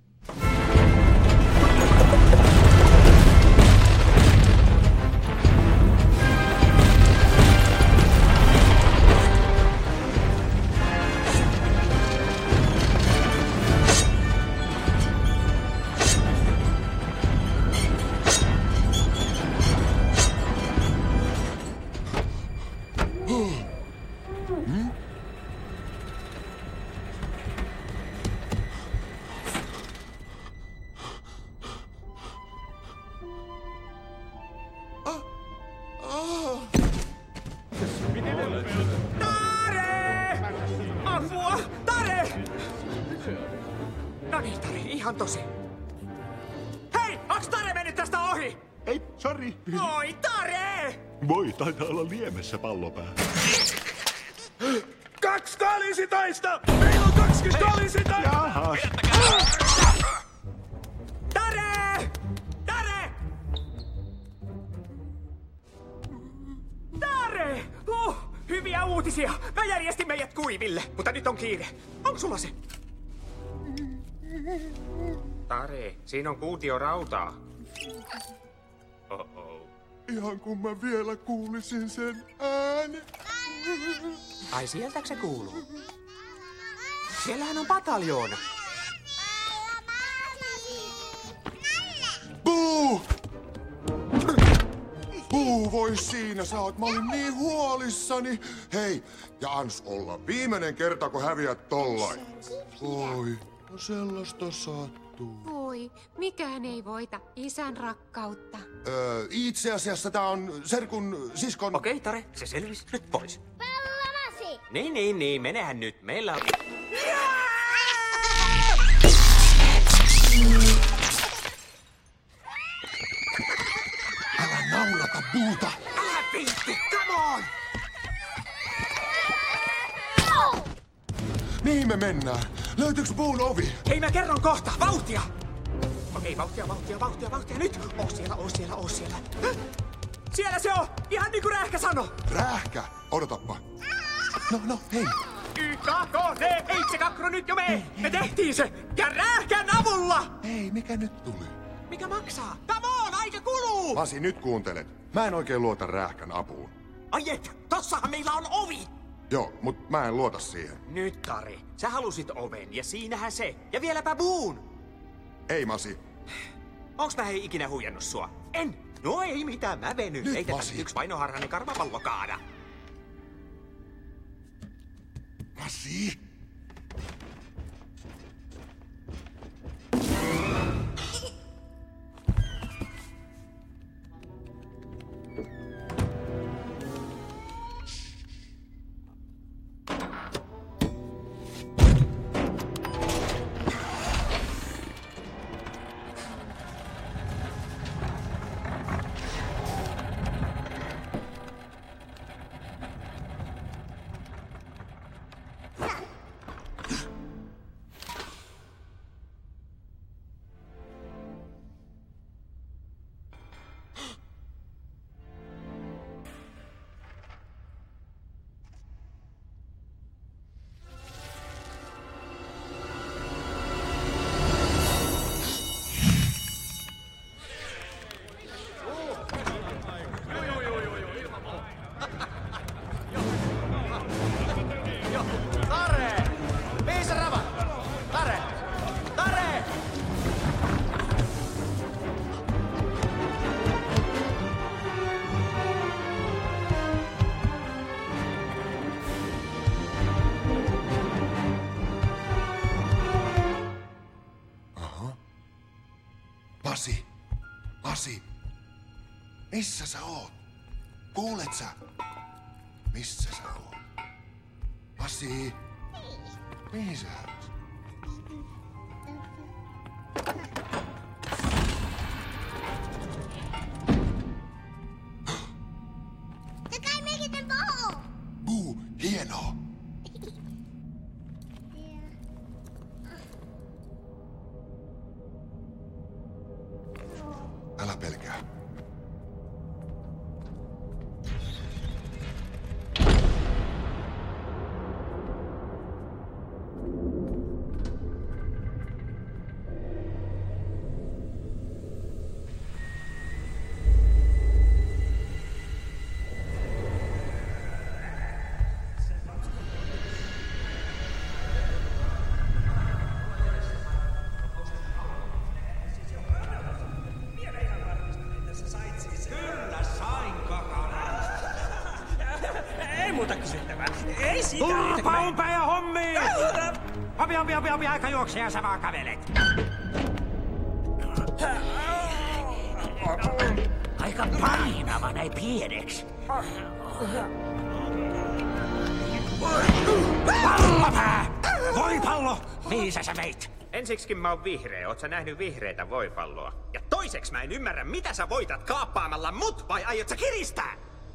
Tare! Apua! Tare! No niin, Tare, ihan tosi. Hei, onks Tare mennyt tästä ohi? Ei, sori. Oi, Tare! Voi, taitaa olla liemessä pallopää. Kaksi talisitaista! Meillä on kaksi talisitaista! Jahas. Tare! Tare! Tare! Uh, hyviä uutisia! Mä järjestin meidät kuiville, mutta nyt on kiire. Onko sulla se? Tare, siinä on kuutio rautaa. Oh-oh. Ihan kun mä vielä kuulisin sen äänen. Ai sieltäkö se kuuluu? Siellähän on pataljoona. Buu! Buu, voi siinä sä oot. Mä olin niin huolissani. Hei, ja ans olla viimeinen kerta, kun häviät tollain. Oi, no sellaista sattuu. Voi, mikään ei voita isän rakkautta. Öö, itse asiassa tää on serkun siskon... Okei, okay, Tare, se selvisi. Nyt pois. Pallavasi. Niin, niin, niin. Menehän nyt. Meillä on... Älä naurata Buuta! Älä viitti, come on! Mihin me mennään? Löytyykö Buun ovi? Hei, mä kerron kohta. Vauhtia! Okei, vauhtia, vauhtia, vauhtia, vauhtia. Nyt! Oo siellä, oo siellä, oo siellä. Häh? Siellä se on! Ihan niin kuin Rähkä sanoi! Rähkä? Odotappa. No, no, hei. Y K K D, ei se kakro nyt jo mee! Me tehtiin se! Ja Rähkän avulla! Hei, mikä nyt tuli? Mikä maksaa? Come on, aika kuluu! Pasi, nyt kuuntelet. Mä en oikein luota Rähkän apuun. Ai et, tossahan meillä on ovi! Joo, mut mä en luota siihen. Nyt, Tari. Sä halusit oven, ja siinähän se. Ja vieläpä Buun! Ei, Masi. Onks mä hei ikinä huijannut sua? En! No ei mitään, mä venyn. Nyt, Heitetään Masi. yksi painoharhainen karvapallo kaada. Masi? Pasi, missä sä oot? Kuulet sä? Missä sä oot? Pasi, mihin sä oot? Se kai mekin puhuu. Buu, hienoa. Älä pelkää. Aika juokse ja sä vaan kävelet. Aika painava näin pieneksi. Pallopää! Voipallo! Mihin sä veit? Ensiksikin mä oon vihreä. Oot sä nähnyt vihreitä voipalloa? Ja toiseksi mä en ymmärrä, mitä sä voitat kaappaamalla mut, vai aiot sä kiristää?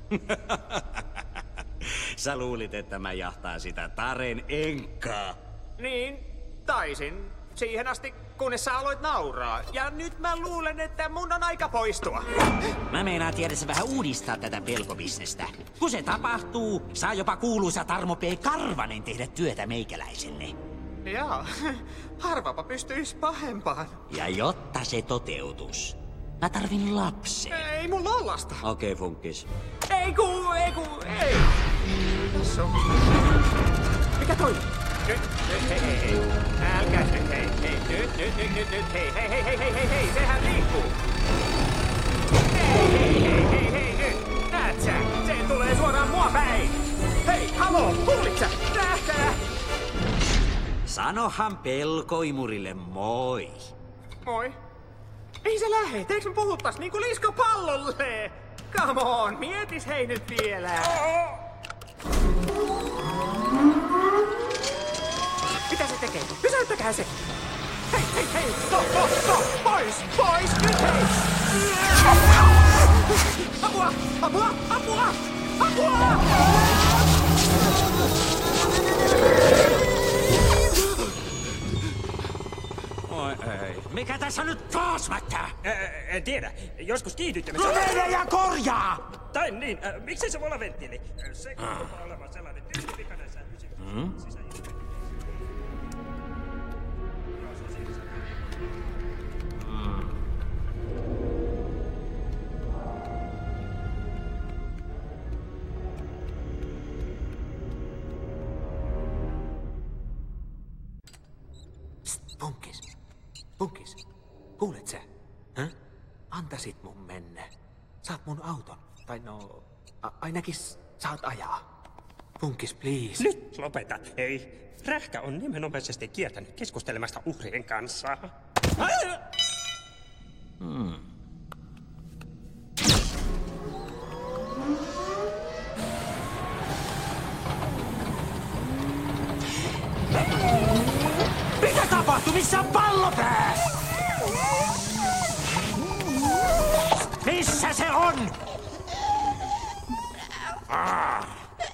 Sä luulit, että mä jahtaan sitä Taren enkkaa. Niin, taisin. Siihen asti, kunnes sä aloit nauraa. Ja nyt mä luulen, että mun on aika poistua. Mä meinaan tiedässä vähän uudistaa tätä pelkobisnestä. Kun se tapahtuu, saa jopa kuuluisa Tarmo P. Karvanen tehdä työtä meikäläiselle. Jaa, harvapa pystyis pahempaan. Ja jotta se toteutus, mä tarvin lapsen. Ei mulla ole lasta. Okei, okay, Funkis. Ei ku, ei ku, ei. Tässä on. Mikä toi? Nyt, nyt, hei, hei, hei. Älkää nyt, hei, hei, nyt, nyt, nyt, nyt, nyt, hei, hei, hei, hei, hei, hei, hei, sehän liikkuu. Hei, hei, hei, hei, hei, nyt. Näet sä? Se tulee suoraan mua päin. Hei, haloo, kuulit sä? Nähkää. Sanohan pelkoimurille moi. Moi. Ei se lähe, eiks me puhuttais niinku liskopallolle? Come on, mietis hei nyt vielä. Mitä se tekee? Pysäyttäkää se! Hei, hei, hei! Stop, stop, stop! Pois! Pois! Nyt hei! Apua! Apua! Apua! Apua! Oi ei. Mikä tässä nyt taas mättää? En tiedä. Joskus kiihdyttämme... No mene ja korjaa! Tai niin, äh, miksei se voi olla venttiili? Se kuuluu olevan sellainen tyyppikainen säännös. Hmm? Punkis. Punkis. Kuulet sä? Häh? Antasit mun mennä. Saat mun auton. Tai no, a- ainakin saat ajaa. Punkis, please. Nyt lopeta. Ei. Rähkä on nimenomaisesti kieltänyt keskustelemasta uhrien kanssa. Hmm. Mitä tapahtui? Missä on pallopää? Missä se on? Ah.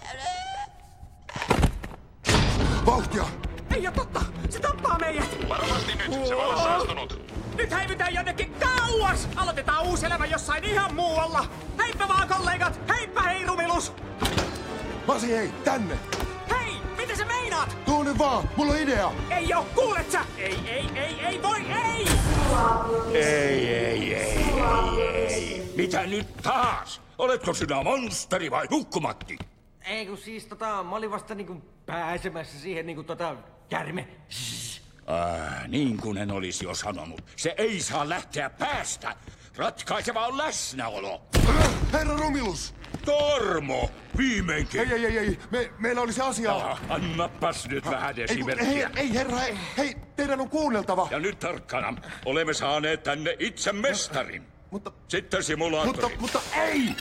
Vauhtia! Ei oo totta! Se tappaa meidät! Varmasti nyt. Se voi olla saastunut. Nyt häivytään jonnekin kauas! Aloitetaan uusi elämä jossain ihan muualla! Heippa vaan kollegat! Heippa hei rumilus! Pasi hei, tänne! Hei! Mitä sä meinaat? Tuu nyt vaan, mulla on idea! Ei oo, kuulet sä? Ei, ei, ei, ei voi, ei! Ei, ei, ei, ei, ei. Mitä nyt taas? Oletko sinä monsteri vai hukkumatti? Ei kun siis tota, mä olin vasta niinku pääsemässä siihen niinku tota, kärme. Ah, niin kuin en olisi jo sanonut. Se ei saa lähteä päästä. Ratkaiseva on läsnäolo. Herra Rumilus! Tormo, viimeinkin. Ei, ei, ei, ei. Me, meillä oli se asia. Ah, annapas nyt vähän esimerkkiä. Ei, ei, herra, ei. Hei, teidän on kuunneltava. Ja nyt tarkkana. Olemme saaneet tänne itse mestarin. Mutta... Sitten simulaattori. Mutta, mutta ei!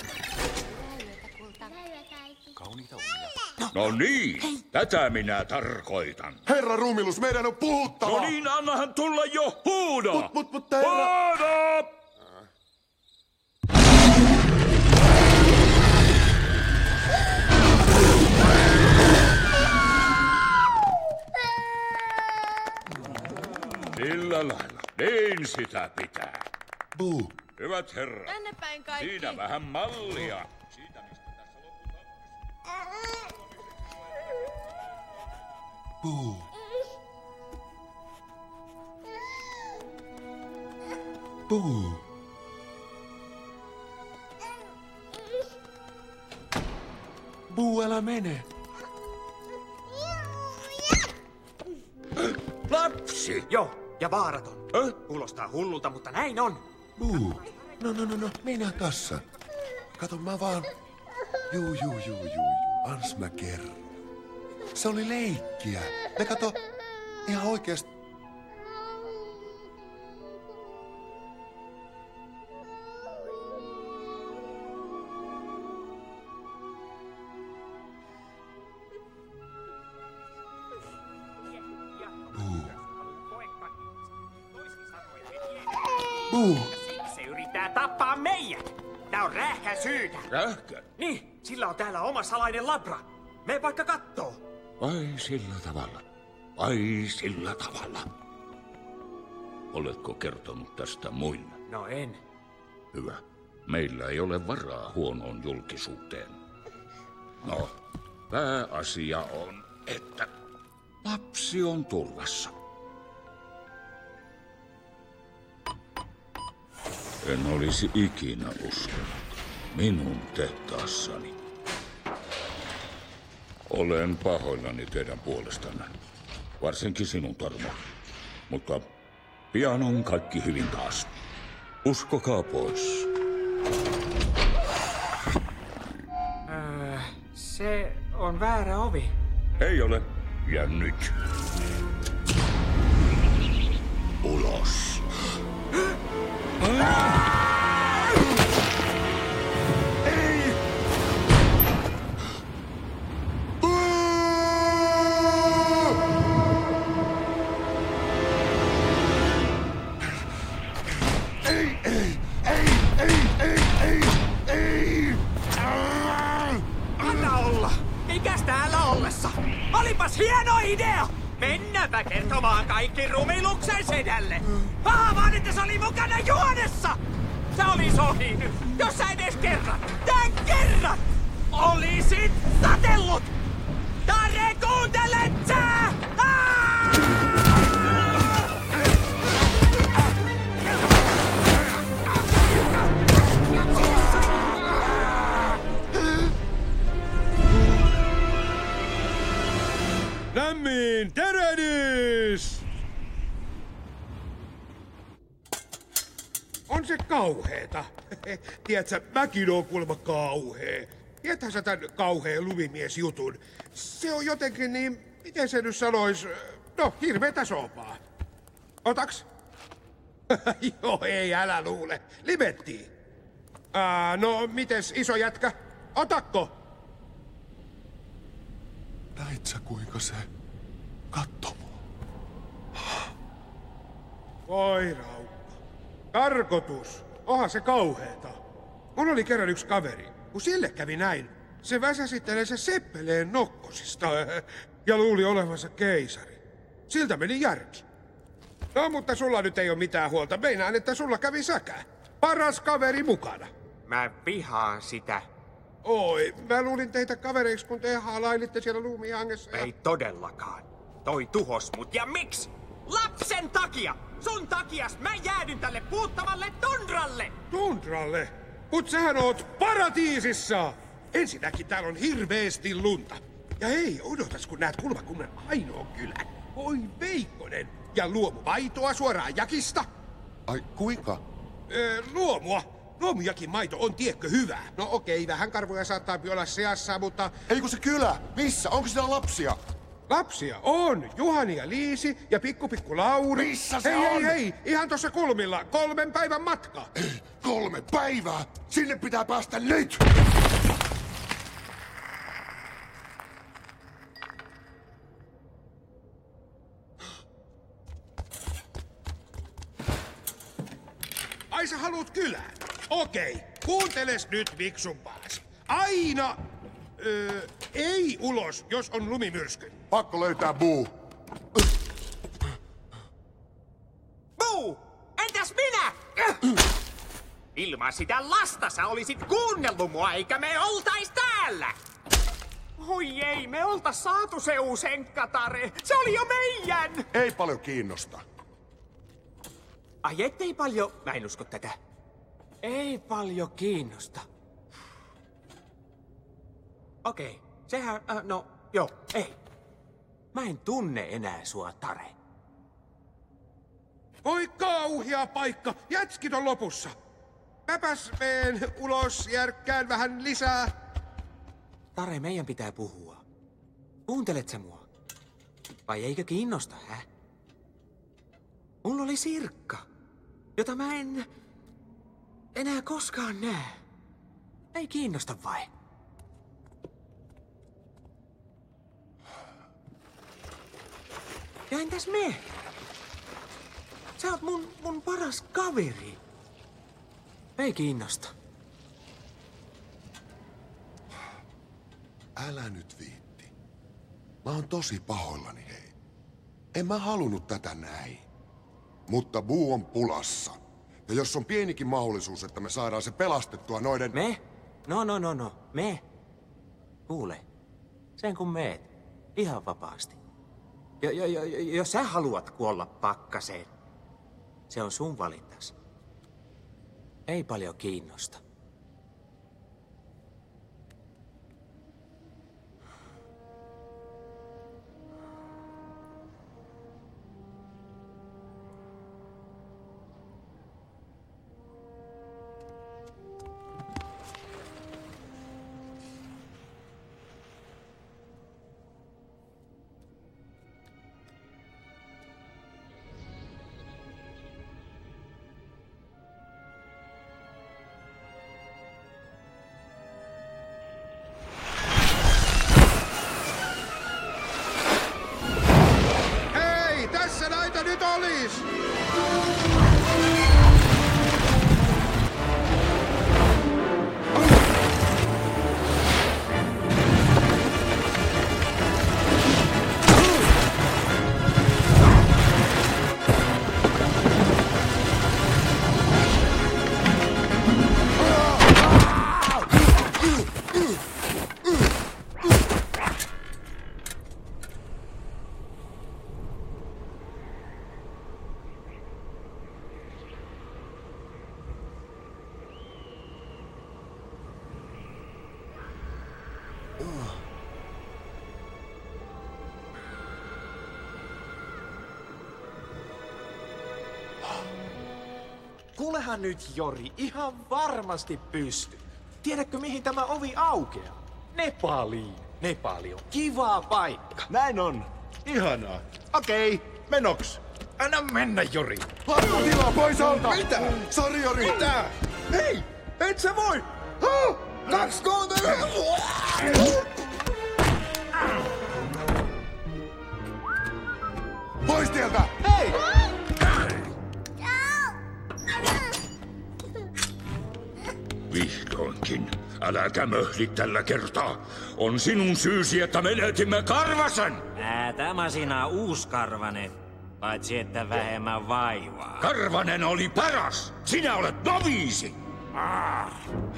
Kauniita No niin, tätä minä tarkoitan. Herra Rumilus, meidän on puhuttava! No niin, annahan tulla jo huuda! Mut, mut, mutta herra... Huuda! Sillä lailla. Niin sitä pitää. Buu. Hyvät herrat. Tänne päin kaikki. Siinä vähän mallia. Siitä, mistä tässä loputaan. Buu. Buu. Buu, älä mene. Lapsi! Joo, ja vaaraton. Ö? Kuulostaa hullulta, mutta näin on. Buu. No, no, no, no, minä tässä. Kato, mä vaan... Juu, juu, juu, juu, juu. Ans mä kerron. Se oli leikkiä. Me kato, ihan oikeesti... Buu. Se yrittää tappaa meidät. Tää on rähkän syytä. Rähkä? Niin, sillä on täällä oma salainen labra. Mene vaikka kattoo. Vai sillä tavalla? Vai sillä tavalla? Oletko kertonut tästä muille? No en. Hyvä. Meillä ei ole varaa huonoon julkisuuteen. No, pääasia on, että lapsi on turvassa. En olisi ikinä uskonut minun tehtaassani. Olen pahoillani teidän puolestanne, varsinkin sinun, Tarmo. Mutta pian on kaikki hyvin taas. Uskokaa pois. Öö, se on väärä ovi. Ei ole. Ja nyt. Ulos. Ei! Ei, ei, ei, ei, ei, ei, ei! Anna olla! Mikäs täällä ollessa? Olipas hieno idea! Mennäänpä kertomaan kaikki Rumiluksen sedälle! Paha vaan, että se oli mukana juonessa! Sä olis ohi nyt, jos sä edes kerran, tän kerran, olisit satellut! Tare, kuuntelet sä? Lämmin tervehdys! On se kauheeta. Tiedätkö, mäkin oon kuulemma kauhea. Tiedätkö sä tän kauheen lumimiesjutun? Se on jotenkin niin, miten se nyt sanois, no hirveetä soopaa. Otaks? Joo, ei, älä luule. Limettiin. Ää, no, mites iso jätkä? Otakko? Näit sä kuinka se katto mua? Voi raukka. Tarkoitus. Onhan se kauheeta. Mun oli kerran yksi kaveri. Kun sille kävi näin, se väsäsittelee se seppeleen nokkosista ja luuli olevansa keisari. Siltä meni järki. No, mutta sulla nyt ei ole mitään huolta. Meinaan, että sulla kävi säkä. Paras kaveri mukana. Mä vihaan sitä. Oi, mä luulin teitä kavereiksi, kun te haalailitte siellä luumihangessa. Ei todellakaan. Toi tuhos mut. Ja miksi? Lapsen takia! Sun takias mä jäädyn tälle puuttavalle tundralle! Tundralle? Mut sähän oot paratiisissa! Ensinnäkin täällä on hirveesti lunta. Ja hei, odotas kun näet kulmakunnan ainoa kylän. Oi Veikkonen! Ja luomumaitoa suoraan jakista. Ai, kuinka? Öö, luomua. Luomujakin maito on, tiedätkö, hyvä. No okei, vähän karvoja saattaa olla seassa, mutta... Ei kun se kylä! Missä? Onko siellä lapsia? Lapsia on Juhani ja Liisi ja pikku pikku Lauri. Missä se hei, on? Hei, hei, ihan tuossa kulmilla. Kolmen päivän matka. Ei, kolme päivää? Sinne pitää päästä nyt! Ai sä haluut kylään? Okei, kuunteles nyt viksumpaas. Aina öö, ei ulos, jos on lumimyrsky. Pakko löytää Boo. Boo! Entäs minä? Ilman sitä lasta sä olisit kuunnellut mua, eikä me oltais täällä! Oi ei, me oltais saatu se uusi enkkatare. Se oli jo meidän! Ei paljon kiinnosta. Ai ettei paljon... Mä en usko tätä. Ei paljon kiinnosta. Okei, okay. Sehän... Äh, no, joo, ei. Mä en tunne enää sua, Tare. Voi kauhea paikka, jätskit on lopussa. Mäpäs meen ulos järkkään vähän lisää. Tare, meidän pitää puhua. Kuuntelet sä mua? Vai eikö kiinnosta, hä? Mulla oli Sirkka, jota mä en enää koskaan näe. Ei kiinnosta vai? Ja entäs me? Sä oot mun, mun paras kaveri. Ei kiinnosta. Älä nyt viitti. Mä oon tosi pahoillani, hei. En mä halunnut tätä näin. Mutta Boo on pulassa. Ja jos on pienikin mahdollisuus, että me saadaan se pelastettua noiden... Me? No, no, no, no. Me? Kuule. Sen kun meet. Ihan vapaasti. Jo, jo, jo, jos sä haluat kuolla pakkaseen, se on sun valintas. Ei paljon kiinnosta. Nyt olis! Kuulehan nyt, Jori, ihan varmasti pysty. Tiedätkö, mihin tämä ovi aukeaa? Nepaliin. Nepali on kiva paikka. Näin on. Ihanaa. Okei, menoks. Anna mennä, Jori. Laita tilaa pois alta! Mitä? Sori, Jori! Mitä? Hei! Et sä voi! Ha! Kaksi kolme! Pois tieltä! Hei! Vihdoinkin. Älä kämöhdi tällä kertaa. On sinun syysi, että menetimme Karvasen. Ää, tämä sinä uusi Karvanen. Paitsi että vähemmän vaivaa. Karvanen oli paras. Sinä olet noviisi. Ah.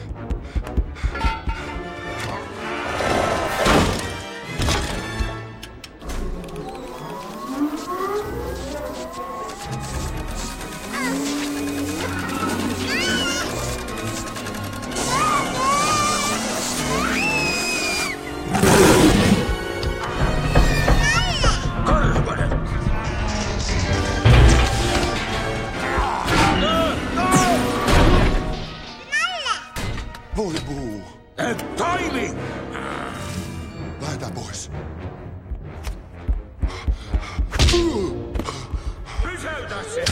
Voi Boo. Et toimi! Lähetään pois. Pysäytä se!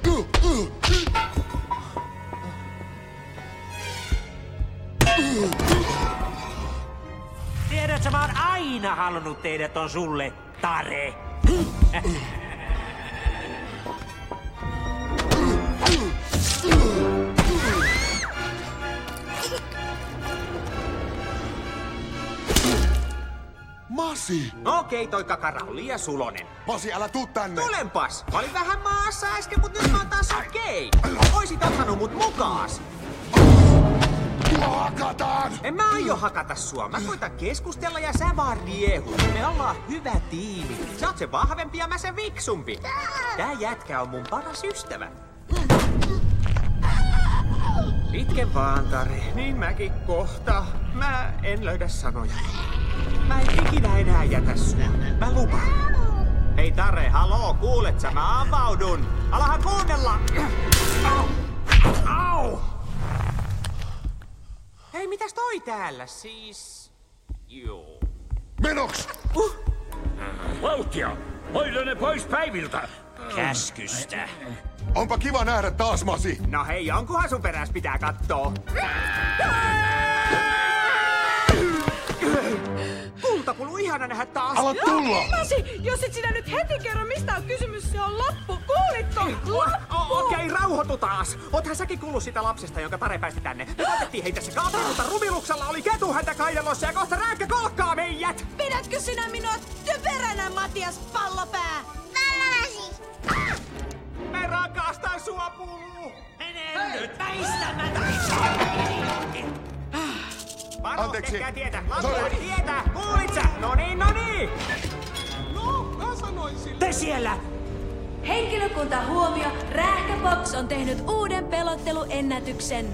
Tiedätkö, mä oon aina halunnut teidät on sulle, Tare. Masi! Okei, toi kakara on liian sulonen. Masi, älä tuu tänne! Tulenpas! Mä olin vähän maassa äsken, mut nyt mä oon taas okei. Oisit ottanut mut mukaas. Mua hakataan! En mä aio hakata sua. Mä koitan keskustella ja sä vaan riehut. Me ollaan hyvä tiimi. Sä oot se vahvempi ja mä se viksumpi. Tää jätkä on mun paras ystävä. Itke vaan, Tare. Niin mäkin kohta. Mä en löydä sanoja. Mä en ikinä enää jätä sua. Mä lupaan. Hei Tare, haloo, kuulet sä? Mä avaudun. Alahan kuunnella. Au! Au! Hei, mitäs toi täällä siis? Joo. Menoks! Uh. Vauhtia! Hoida ne pois päiviltä! Käskystä. Onpa kiva nähdä taas, Masi. No hei, jonkunhan sun peräs pitää kattoo. Kultapulu, ihana nähdä taas. Ala tulla! Masi, jos et sinä nyt heti kerro, mistä on kysymys, se on loppu. Kuulitko? Loppu! Okei, rauhoitu taas. Oothan säkin kuullut sitä lapsesta, jonka Tare päästi tänne. Me koitettiin heitä se kaatiin, mutta Rumiluksella oli ketu häntä kaidelossa ja kohta rääkkä kolkkaa meijät. Pidätkö sinä minua typeränä, Matias Pallopää? Väläsi! Me rakastan sua, Pulu! Mene nyt väistämättä! Varo, Anteeksi. tehkää tietä! Laskuja tietä! Kuulit sä? No niin, no niin! No, mä sanoin sille. Te siellä! Henkilökunta huomio, Räähkäbox on tehnyt uuden pelotteluennätyksen.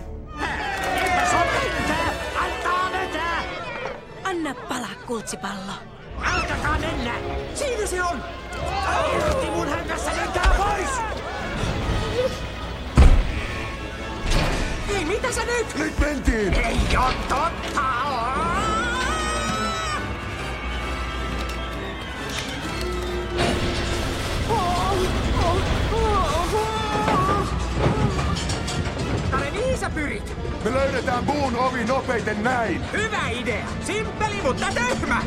Antaa vetää! Anna palaa, kultsipallo. Alkakaa mennä! Siinä se on! Irti mun hännässä, lentää pois! Hei, mitä sä nyt? Nyt mentiin! Ei oo totta! Tare, mihin sä pyrit? Me löydetään puun ovi nopeiten näin! Hyvä idea! Simppeli, mutta tyhmä!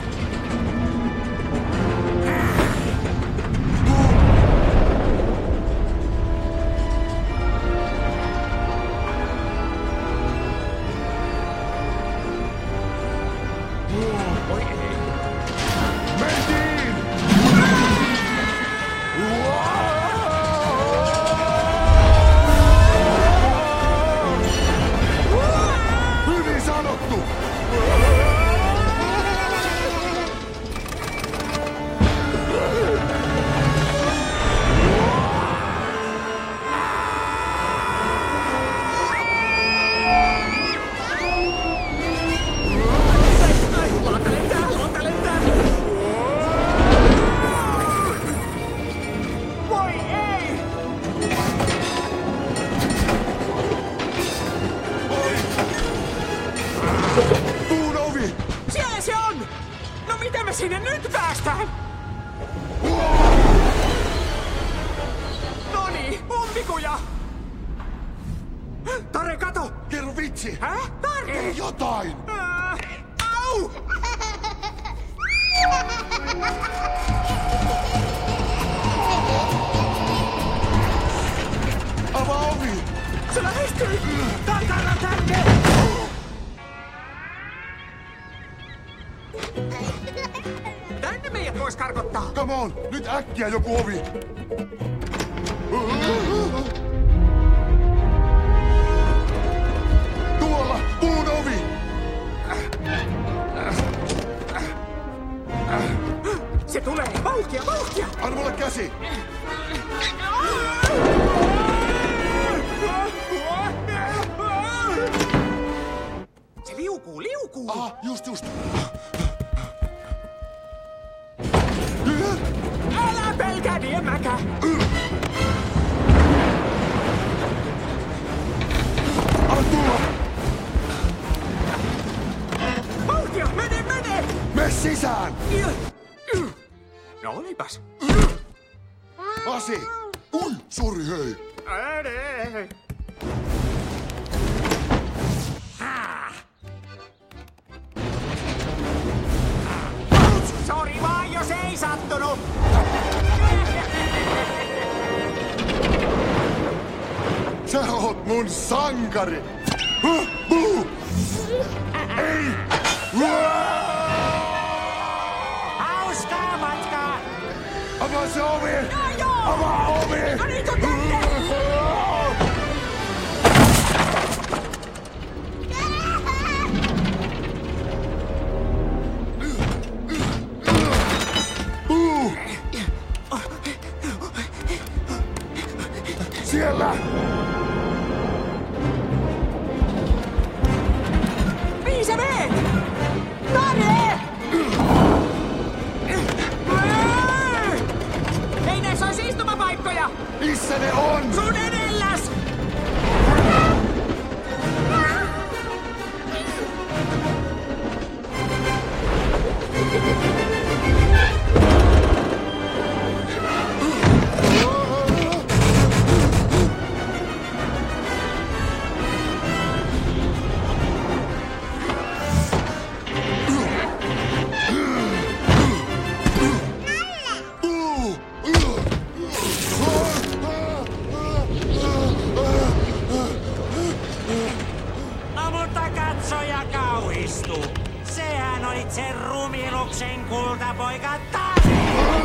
Oi ei. Mentiin! Hyvin sanottu! Voi ei! Puun ovi! Siellä se on! No miten me sinne nyt päästään? Noniin, umpikuja! Tare, kato! Kerro vitsi! Häh? Tare! Jotain! Äh, au! Avaa ovi! Se lähestyy! Takana tänne! Tänne meidät vois karkottaa! Come on! Nyt äkkiä joku ovi! Tuolla! Puun ovi! Se tulee! Vauhtia, vauhtia! Anna mulle käsi! Se liukuu, liukuu! Aha, just just! Älä pelkää, viemäkä! Anna tulla! Vauhtia, mene, mene! Me sisään! No olipas. Masi! Ui, sori hei! Ei, Sori vaan, jos ei sattunut! Sä oot mun sankari! Huh, buu! Ei! Hauskaa matkaa! Avaa se ovi! Joo, joo! Avaa ovi! No niin, tuu tänne! Buu! Siellä! Mihin sä meet? Tare! Ei näissä olisi istumapaikkoja! Missä ne on? Sun edelläs! No mutta katso ja kauhistu. Sehän olit sen Rumiluksen kultapoika Tare!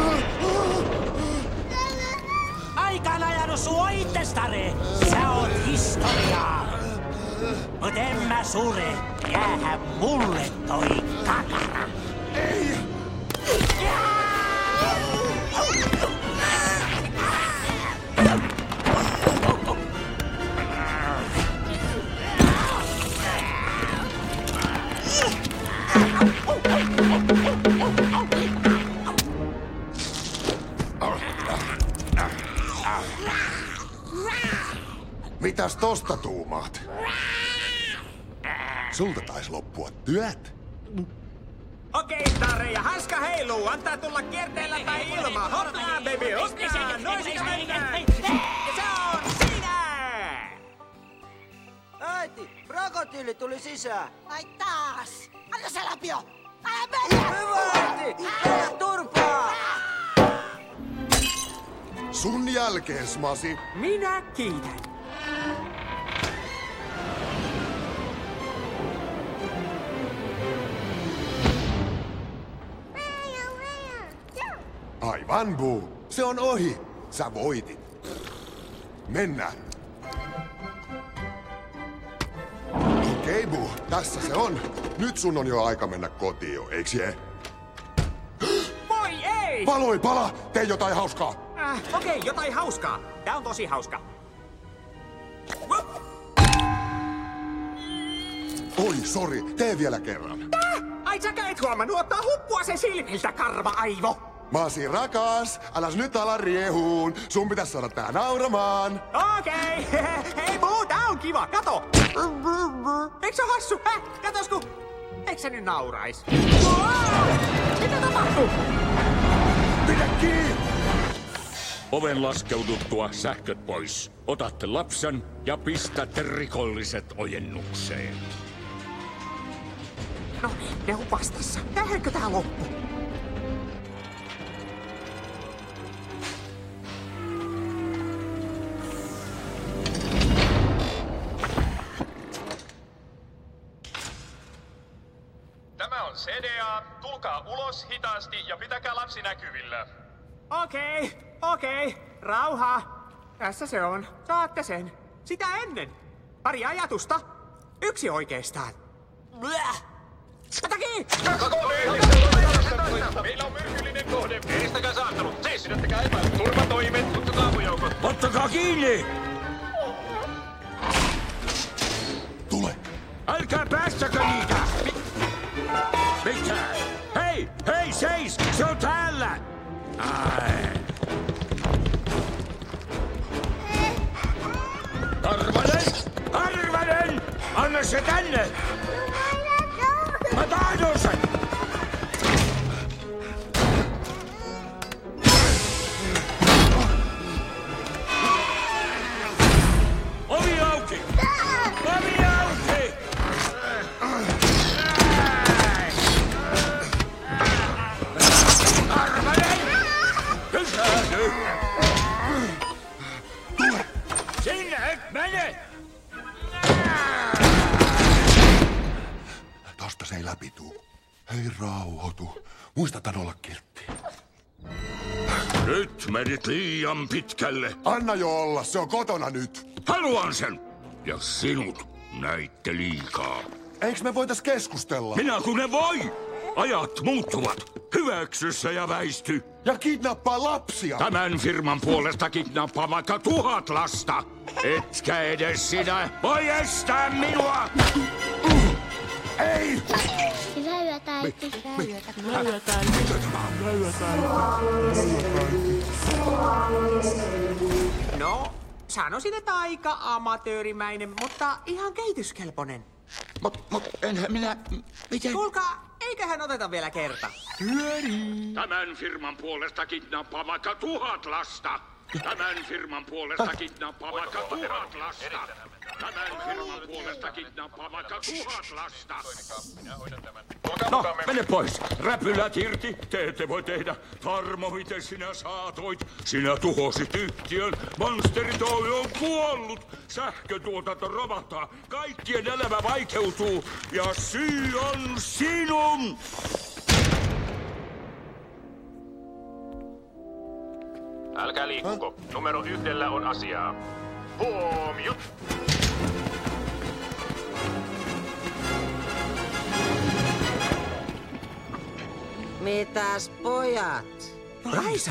Aikaan ajanut suu oittes, Tare! Sä oot historiaa! Mut en mä sure. Jäähän mulle toi kakara. Ei! Mitäs tosta tuumaat? Sulta taisi loppua työt. Okei, Tare, ja hanska heiluu. Antaa tulla kierteellä tai ilman. Hoppaa, baby, hoppaa. Noisiksi mennään. Ja se on siinä! Äiti, krokotiili tuli sisään. Ai taas! Anna se läpio! Älä mennä! Hyvä, äiti! Mene turpaa! Sun jälkeen, Smasi. Minä kiitän. Aivan, Buu. Se on ohi. Sä voitit. Mennään. Okei, Buu. Tässä se on. Nyt sun on jo aika mennä kotiin, eiks je? Voi ei! Paloi, pala! Tee jotain hauskaa! Äh, okei, okay, jotain hauskaa. Tää on tosi hauska. Wup. Oi, sori. Tee vielä kerran. Tää? Ai säkä et huomannut ottaa huppua sen silmiltä, karva-aivo. Masi rakas, alas nyt ala riehuun. Sun pitäis saada tää nauramaan. Okei. Okay. Hei muu, tää on kiva. Kato. Eikö se oo hassu? Häh? Katos ku... Eikö se nyt naurais? Wow! Mitä tapahtuu? Pidä kiinni! Oven laskeuduttua sähköt pois. Otatte lapsen ja pistätte rikolliset ojennukseen. No niin, ne on vastassa. Tähänkö tää loppu? Tämä on C D A. Tulkaa ulos hitaasti ja pitäkää lapsi näkyvillä. Okei, okay, okei. Okay. Rauha. Tässä se on. Saatte sen. Sitä ennen. Pari ajatusta. Yksi oikeastaan. Bläh! Ota kiinni! Meillä on myrkyllinen kohde. Eristäkää saattanut. Siis sydäntäkää epäily. Turvatoimet. Kutsukaa apujoukot. Ottakaa kiinni! Tule! Älkää päästäkö niitä! Mitä? Hei! Hei, seis! Se on täällä! Ai. Karvanen! Karvanen! Anna se tänne! Mä tahdon sen! mutta se ei läpi tuu. Hei, rauhoitu. Muista olla kiltti. Nyt menit liian pitkälle. Anna jo olla, se on kotona nyt. Haluan sen. Ja sinut näitte liikaa. Eiks me voitais keskustella? Minä kun ne voi! Ajat muuttuvat. Hyväksy se ja väisty. Ja kidnappaa lapsia. Tämän firman puolesta kidnappaa vaikka tuhat lasta. Etkä edes sinä voi estää minua! Ei! Hyvää yötä, äiti. Hyvää yötä. Hyvää yötä, äiti. Hyvää yötä, äiti. No, sanoisin, että aika amatöörimäinen, mutta ihan kehityskelpoinen. Mut, mut enhän minä... Miten? Kuulkaa, eiköhän oteta vielä kerta. Tämän firman puolesta kidnappaa vaikka tuhat lasta. Tämän firman puolesta kidnappaa vaikka tuhat lasta. Tämän firman puolesta kidnappaa vaikka tuhat lasta. No, mene pois. Räpylät irti. Te ette voi tehdä. Tarmo, miten sinä saatoit. Sinä tuhosit yhtiön. Monsterit Oy on kuollut. Sähkötuotanto romahtaa. Kaikkien elämä vaikeutuu. Ja syy on sinun. Älkää liikkuko. Numero yhdellä on asiaa. Huomio! Mitäs pojat? Raisa!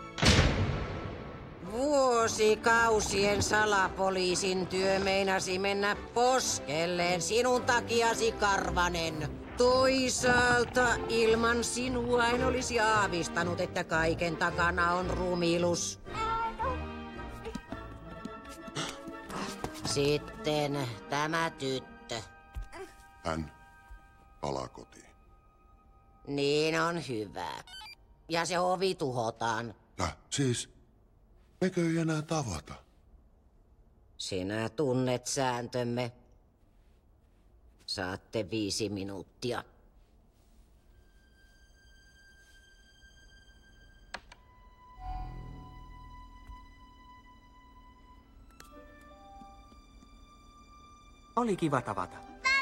Vuosikausien salapoliisin työ meinasi mennä poskelleen sinun takiasi, Karvanen. Toisaalta ilman sinua en olisi aavistanut, että kaiken takana on rumilus. Sitten tämä tyttö. Hän palaa kotiin. Niin on hyvä. Ja se ovi tuhotaan. Ja siis, mekö ei enää tavata? Sinä tunnet sääntömme. Saatte viisi minuuttia. Oli kiva tavata.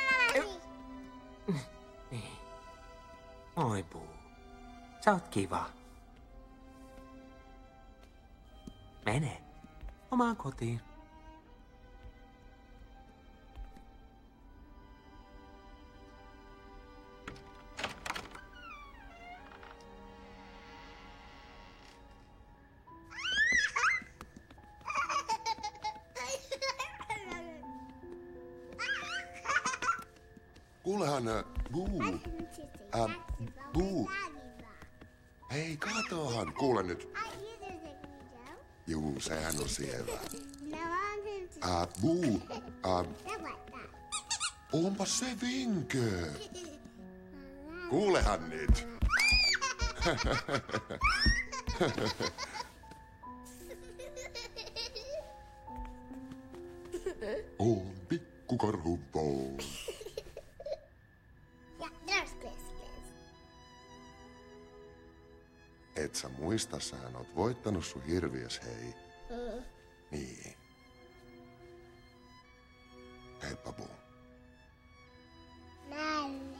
Niin. Moi, Puu. Sä oot kiva. Mene omaan kotiin. Kuulehan, äh, Buu. Äh, Buu. Hei, katohan. Kuule nyt. Juu, sehän on siellä. Äh, Buu. Äh, onpa se vinkö. Kuulehan nyt. On pikkukarhun pou. Et sä muista, sähän oot voittanut sun hirviös, hei. Mm. Niin. Heippa, Buu. Nalle.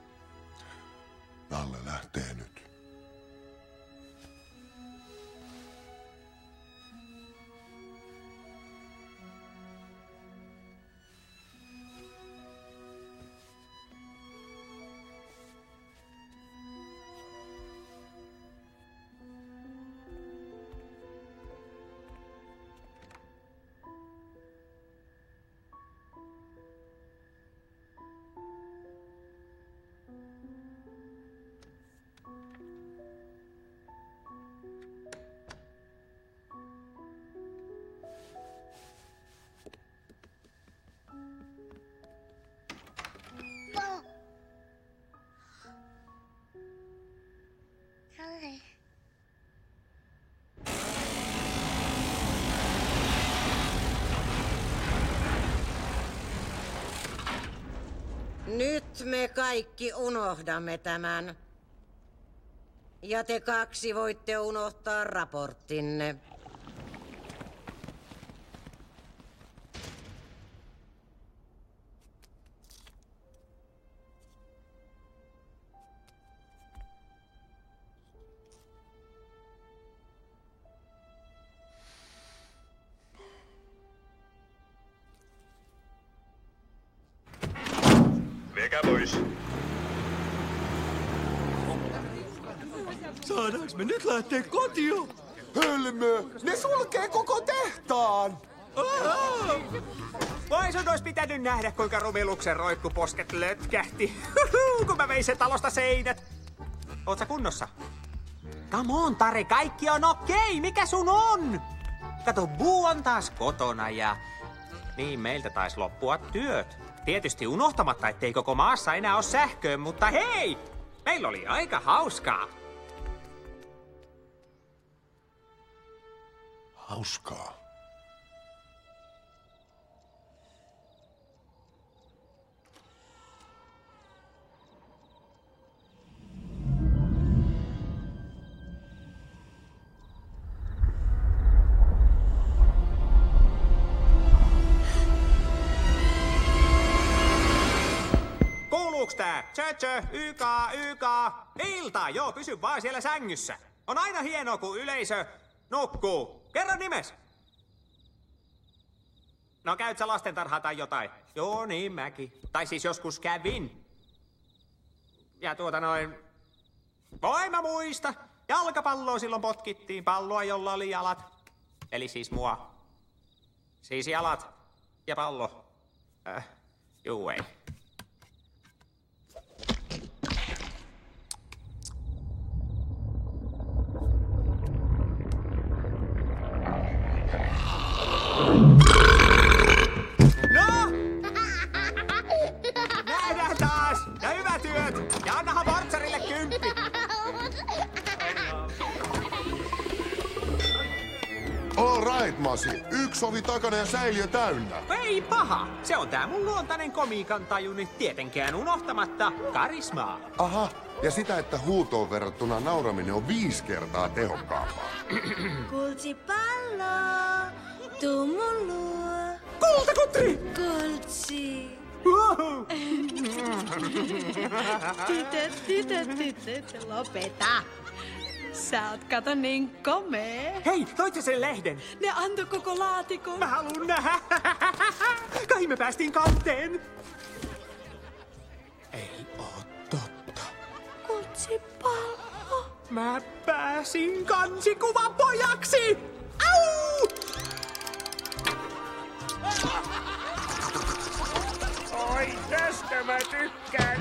Nalle lähtee nyt. Nyt me kaikki unohdamme tämän. Ja te kaksi voitte unohtaa raporttinne. pois. Saadaanko me nyt lähteä kotiin? Hölmö! Ne sulkee koko tehtaan! Voi sun ois pitänyt nähdä, kuinka Rumiluksen roikkuposket lötkähti, kun mä vein sen talosta seinät. Oot sä kunnossa? Come on, Tare, kaikki on okei. Mikä sun on? Kato, Buu on taas kotona ja... Niin, meiltä taisi loppua työt. Tietysti unohtamatta, ettei koko maassa enää ole sähköä, mutta hei! Meillä oli aika hauskaa. Hauskaa. Kuuluuks tää? Tjö, tjö, yka, yka. Ilta, joo, pysy vaan siellä sängyssä. On aina hienoa, kun yleisö nukkuu. Kerro nimes. No käyt sä lastentarhaa tai jotain? Joo, niin mäkin. Tai siis joskus kävin. Ja tuota noin... Voi mä muista. Jalkapalloa silloin potkittiin. Palloa, jolla oli jalat. Eli siis mua. Siis jalat ja pallo. Äh, juu ei. No! Nähdään taas! Ja hyvät yöt! Ja annahan portsarille kymppi! All right, Masi. Yksi ovi takana ja säiliö täynnä. Ei paha! Se on tää mun luontainen komiikan tajuni, tietenkään unohtamatta karismaa. Aha, ja sitä, että huutoon verrattuna nauraminen on viisi kertaa tehokkaampaa. Kultsipallo, tuu mun luo. Kultakutri! Kultsi. Tytöt, tytöt, tytöt, lopeta. Sä oot kato niin komee. Hei, toit sä sen lehden? Ne antoi koko laatikon. Mä haluun nähdä. Kai me päästiin kanteen. Ei oo totta. Kultsipallo. Mä pääsin kansikuvan pojaksi! Au! Oi, tästä mä tykkään.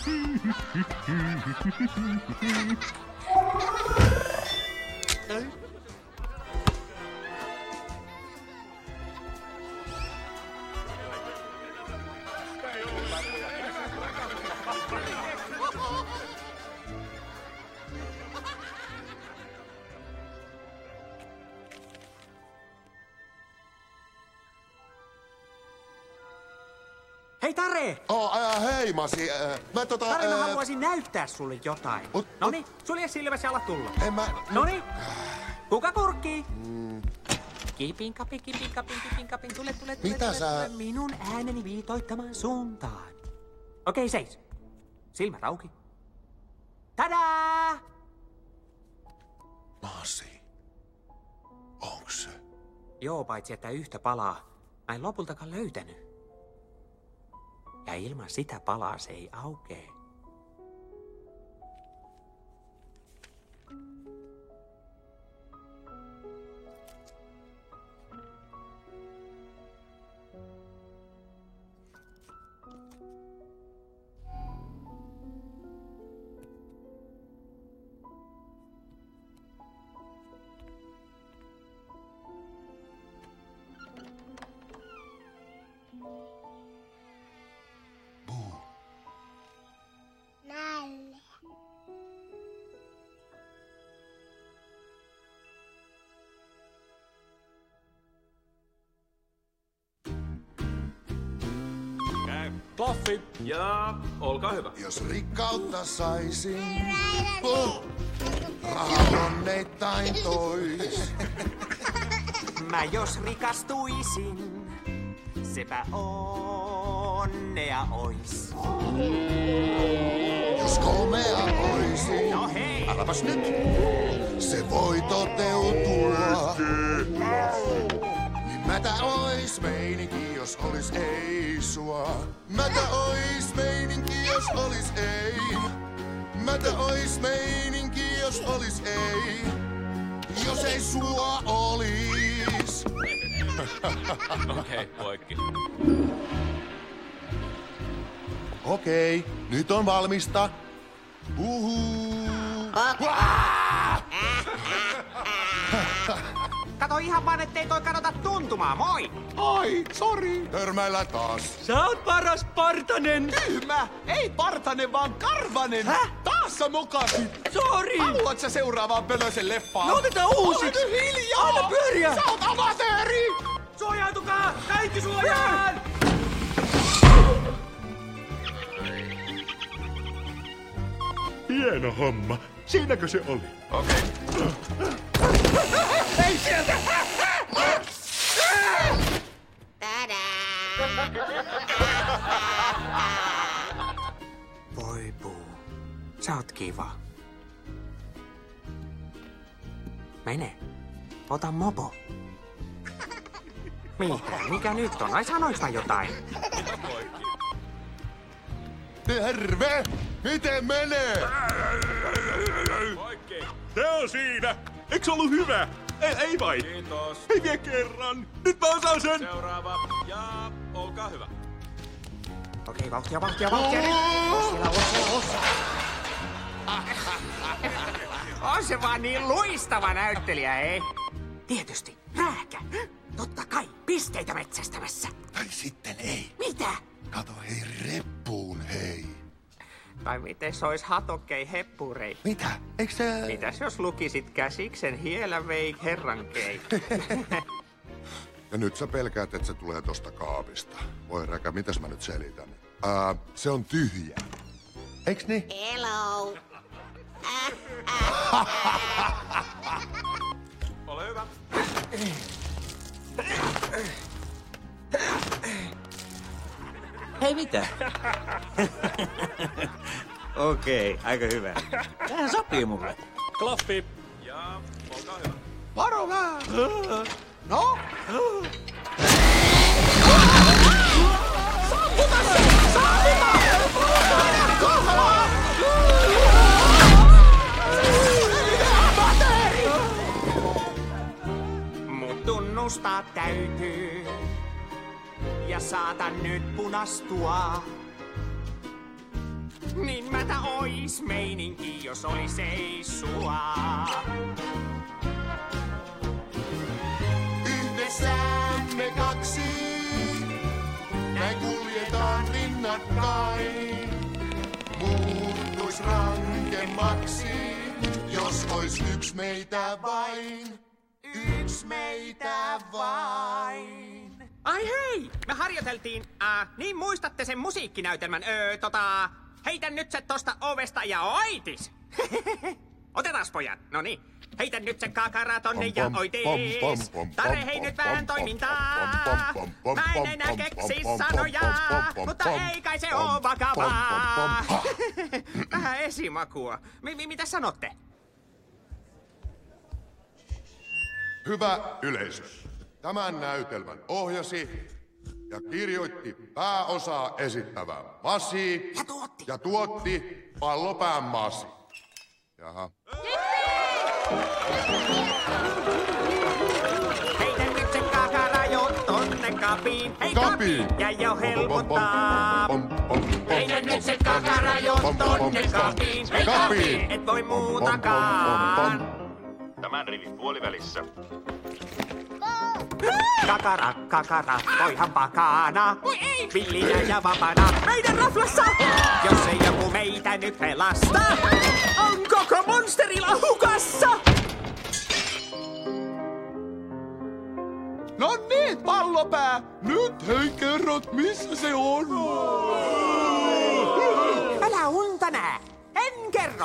Hei Tare! Oh, äh, hei Masi, äh, mä tota... Tare, mä äh, haluaisin näyttää sulle jotain. Ot, Noniin, sulje silmäsi ja ala tulla. En mä... Noniin, kuka kurkkii? Mm. Kipin kapi, kipin kapin, kipin kapin, tule, tule, tule, Mitä tule, sä... tule minun ääneni viitoittamaan suuntaan. Okei, seis. Silmät auki. Tadaa! Masi, onks se? Joo, paitsi että yhtä palaa. Mä en lopultakaan löytänyt. Ja ilman sitä palaa se ei aukee. Klaffi. Ja olkaa hyvä. Jos rikkautta saisin, oh, rahaa onneittain tois. Mä jos rikastuisin, sepä onnea ois. Jos komea oisin, no hei. Äläpäs nyt, se voi toteutua. Niin mä Mätä ois meininki, jos olis ei sua. Mätä ois meininki, jos olis ei. Mätä ois meininki, jos olis ei. Jos ei sua olis. Okei, poikki. Okei, nyt on valmista. Uhu. Kato ihan vaan, ettei toi kadota tuntumaa, moi! Ai, sori. Törmäillä taas. Sä oot paras partanen! Tyhmä! Ei partanen, vaan karvanen! Häh? Taas sä mokasit! Sori! Haluat sä seuraavaan pölösen leffaan? No otetaan uusiksi! Ole nyt hiljaa! Anna pyöriä! Sä oot amatööri! Suojautukaa! Kaikki suojaan! Hieno homma. Siinäkö se oli? Okei. Ei sieltä! Voi puu, sä oot kiva. Mene, ota mopo. Mitä? Mikä nyt on? Ai sanois mä jotain? Terve! Miten menee? Poikki. Se on siinä! Eiks ollut hyvä? Ei, ei vai? Kiitos. Ei vielä kerran! Nyt mä osaan sen! Seuraava. Ja olkaa hyvä. Okei, vauhtia, vauhtia, vauhtia nyt! On siellä, on siellä, on siellä. On se vaan niin luistava näyttelijä, ei? Tietysti, rääkä. Totta kai, pisteitä metsästämässä. Tai sitten ei. Mitä? Kato hei reppuun, hei. Tai miten se ois hatokkei heppurei? Mitä? Eiks se... Mitäs jos lukisit käsiksen hielä-vei herrankei? Ja nyt sä pelkäät, että se tulee tosta kaapista. Voi räkä, mitäs mä nyt selitän? Ää, se on tyhjä. Eiks niin? Hello. Ole hyvä. Hei, mitä? Okei, okay, aika hyvä. Tämähän sopii mulle. Klaffi. Ja olkaa hyvä. Varo vähän! No? Sammuta se! Sammuta! Mut tunnustaa täytyy. Ja saatan nyt punastua. Niin mätä ois meininki, jos olis ei sua. Yhdessä me kaksi, näin kuljetaan rinnakkain. Muuttuis rankemmaksi, jos ois yks meitä vain. Yks meitä vain. Ai hei! Me harjoiteltiin, äh, niin muistatte sen musiikkinäytelmän, öö, tota... Heitä nyt se tosta ovesta ja oitis! Otetaas pojat, no niin. Heitä nyt se kakara tonne ja oitis! Tare hei nyt vähän toimintaa! Mä en enää keksi sanoja, mutta ei kai se oo vakavaa! Vähän esimakua. M- mitä sanotte? Hyvä yleisö. Tämän näytelmän ohjasi ja kirjoitti pääosaa esittävä Masi Ja tuotti. ja tuotti Pallopään Masi. Jaha. Heitä nyt se kakara jo tonne kapiin. Hei kapiin! Ja jo helpottaa. Heitä nyt se kakara jo tonne kapiin. Hei kapiin! Et voi muutakaan. Tämän rivin puolivälissä. Kakara, kakara, voihan pakana. Voi ei! Villinä ja vapana. Meidän raflassa! Jos ei joku meitä nyt pelasta, on koko monsterilla hukassa! No niin, Pallopää! Nyt hei kerrot, missä se on! Älä unta nää! En kerro!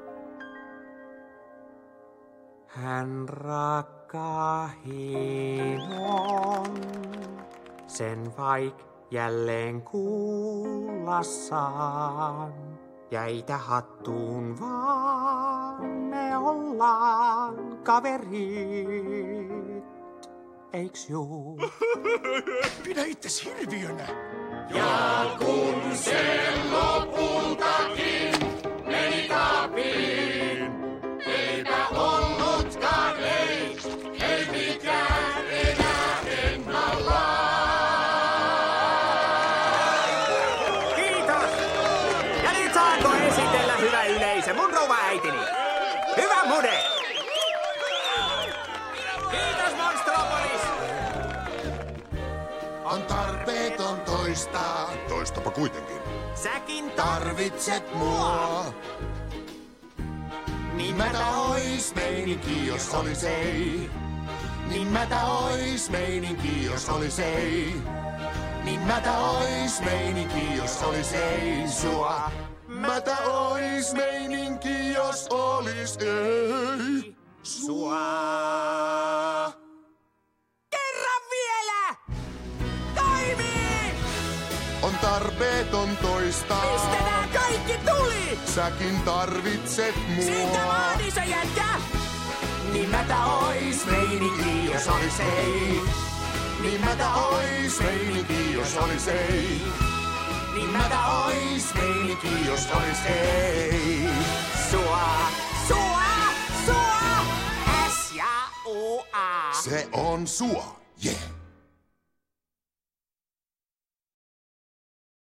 Hän rakkahimon, sen vaik jälleen kuullassaan. Jäitä hattuun vaan, me ollaan kaverit. eiks juu? Pidä itses hirviönä. Ja kun se lopultakin meni kaapiin, eipä ollutkaan ei, ei mikään enää ennallaan. Kiitos! Ja nyt saanko esitellä, hyvä yleisö, mun rouva äitini? Hyvä mude! Kiitos, Monstropolis! On tarpeeton toistaa. Toistapa kuitenkin. Säkin Tarvitset mua. Niin mätä ois meininki, jos olis ei. Niin mätä ois meininki, jos olis ei. Niin mätä ois meininki, jos olis ei sua. Mätä ois meininki, jos olis ei sua. Kerran vielä! Toimii! On tarpeeton toistaa. Mistä nää kaikki tuli? Säkin tarvitset mua. Siitä vaan, iso jätkä! Niin mätä ois meininki, jos olis ei. Niin mätä ois meininki, jos olis ei. Niin mätä ois meininki, jos olis ei. Sua, sua, sua! S ja U A. Se on sua.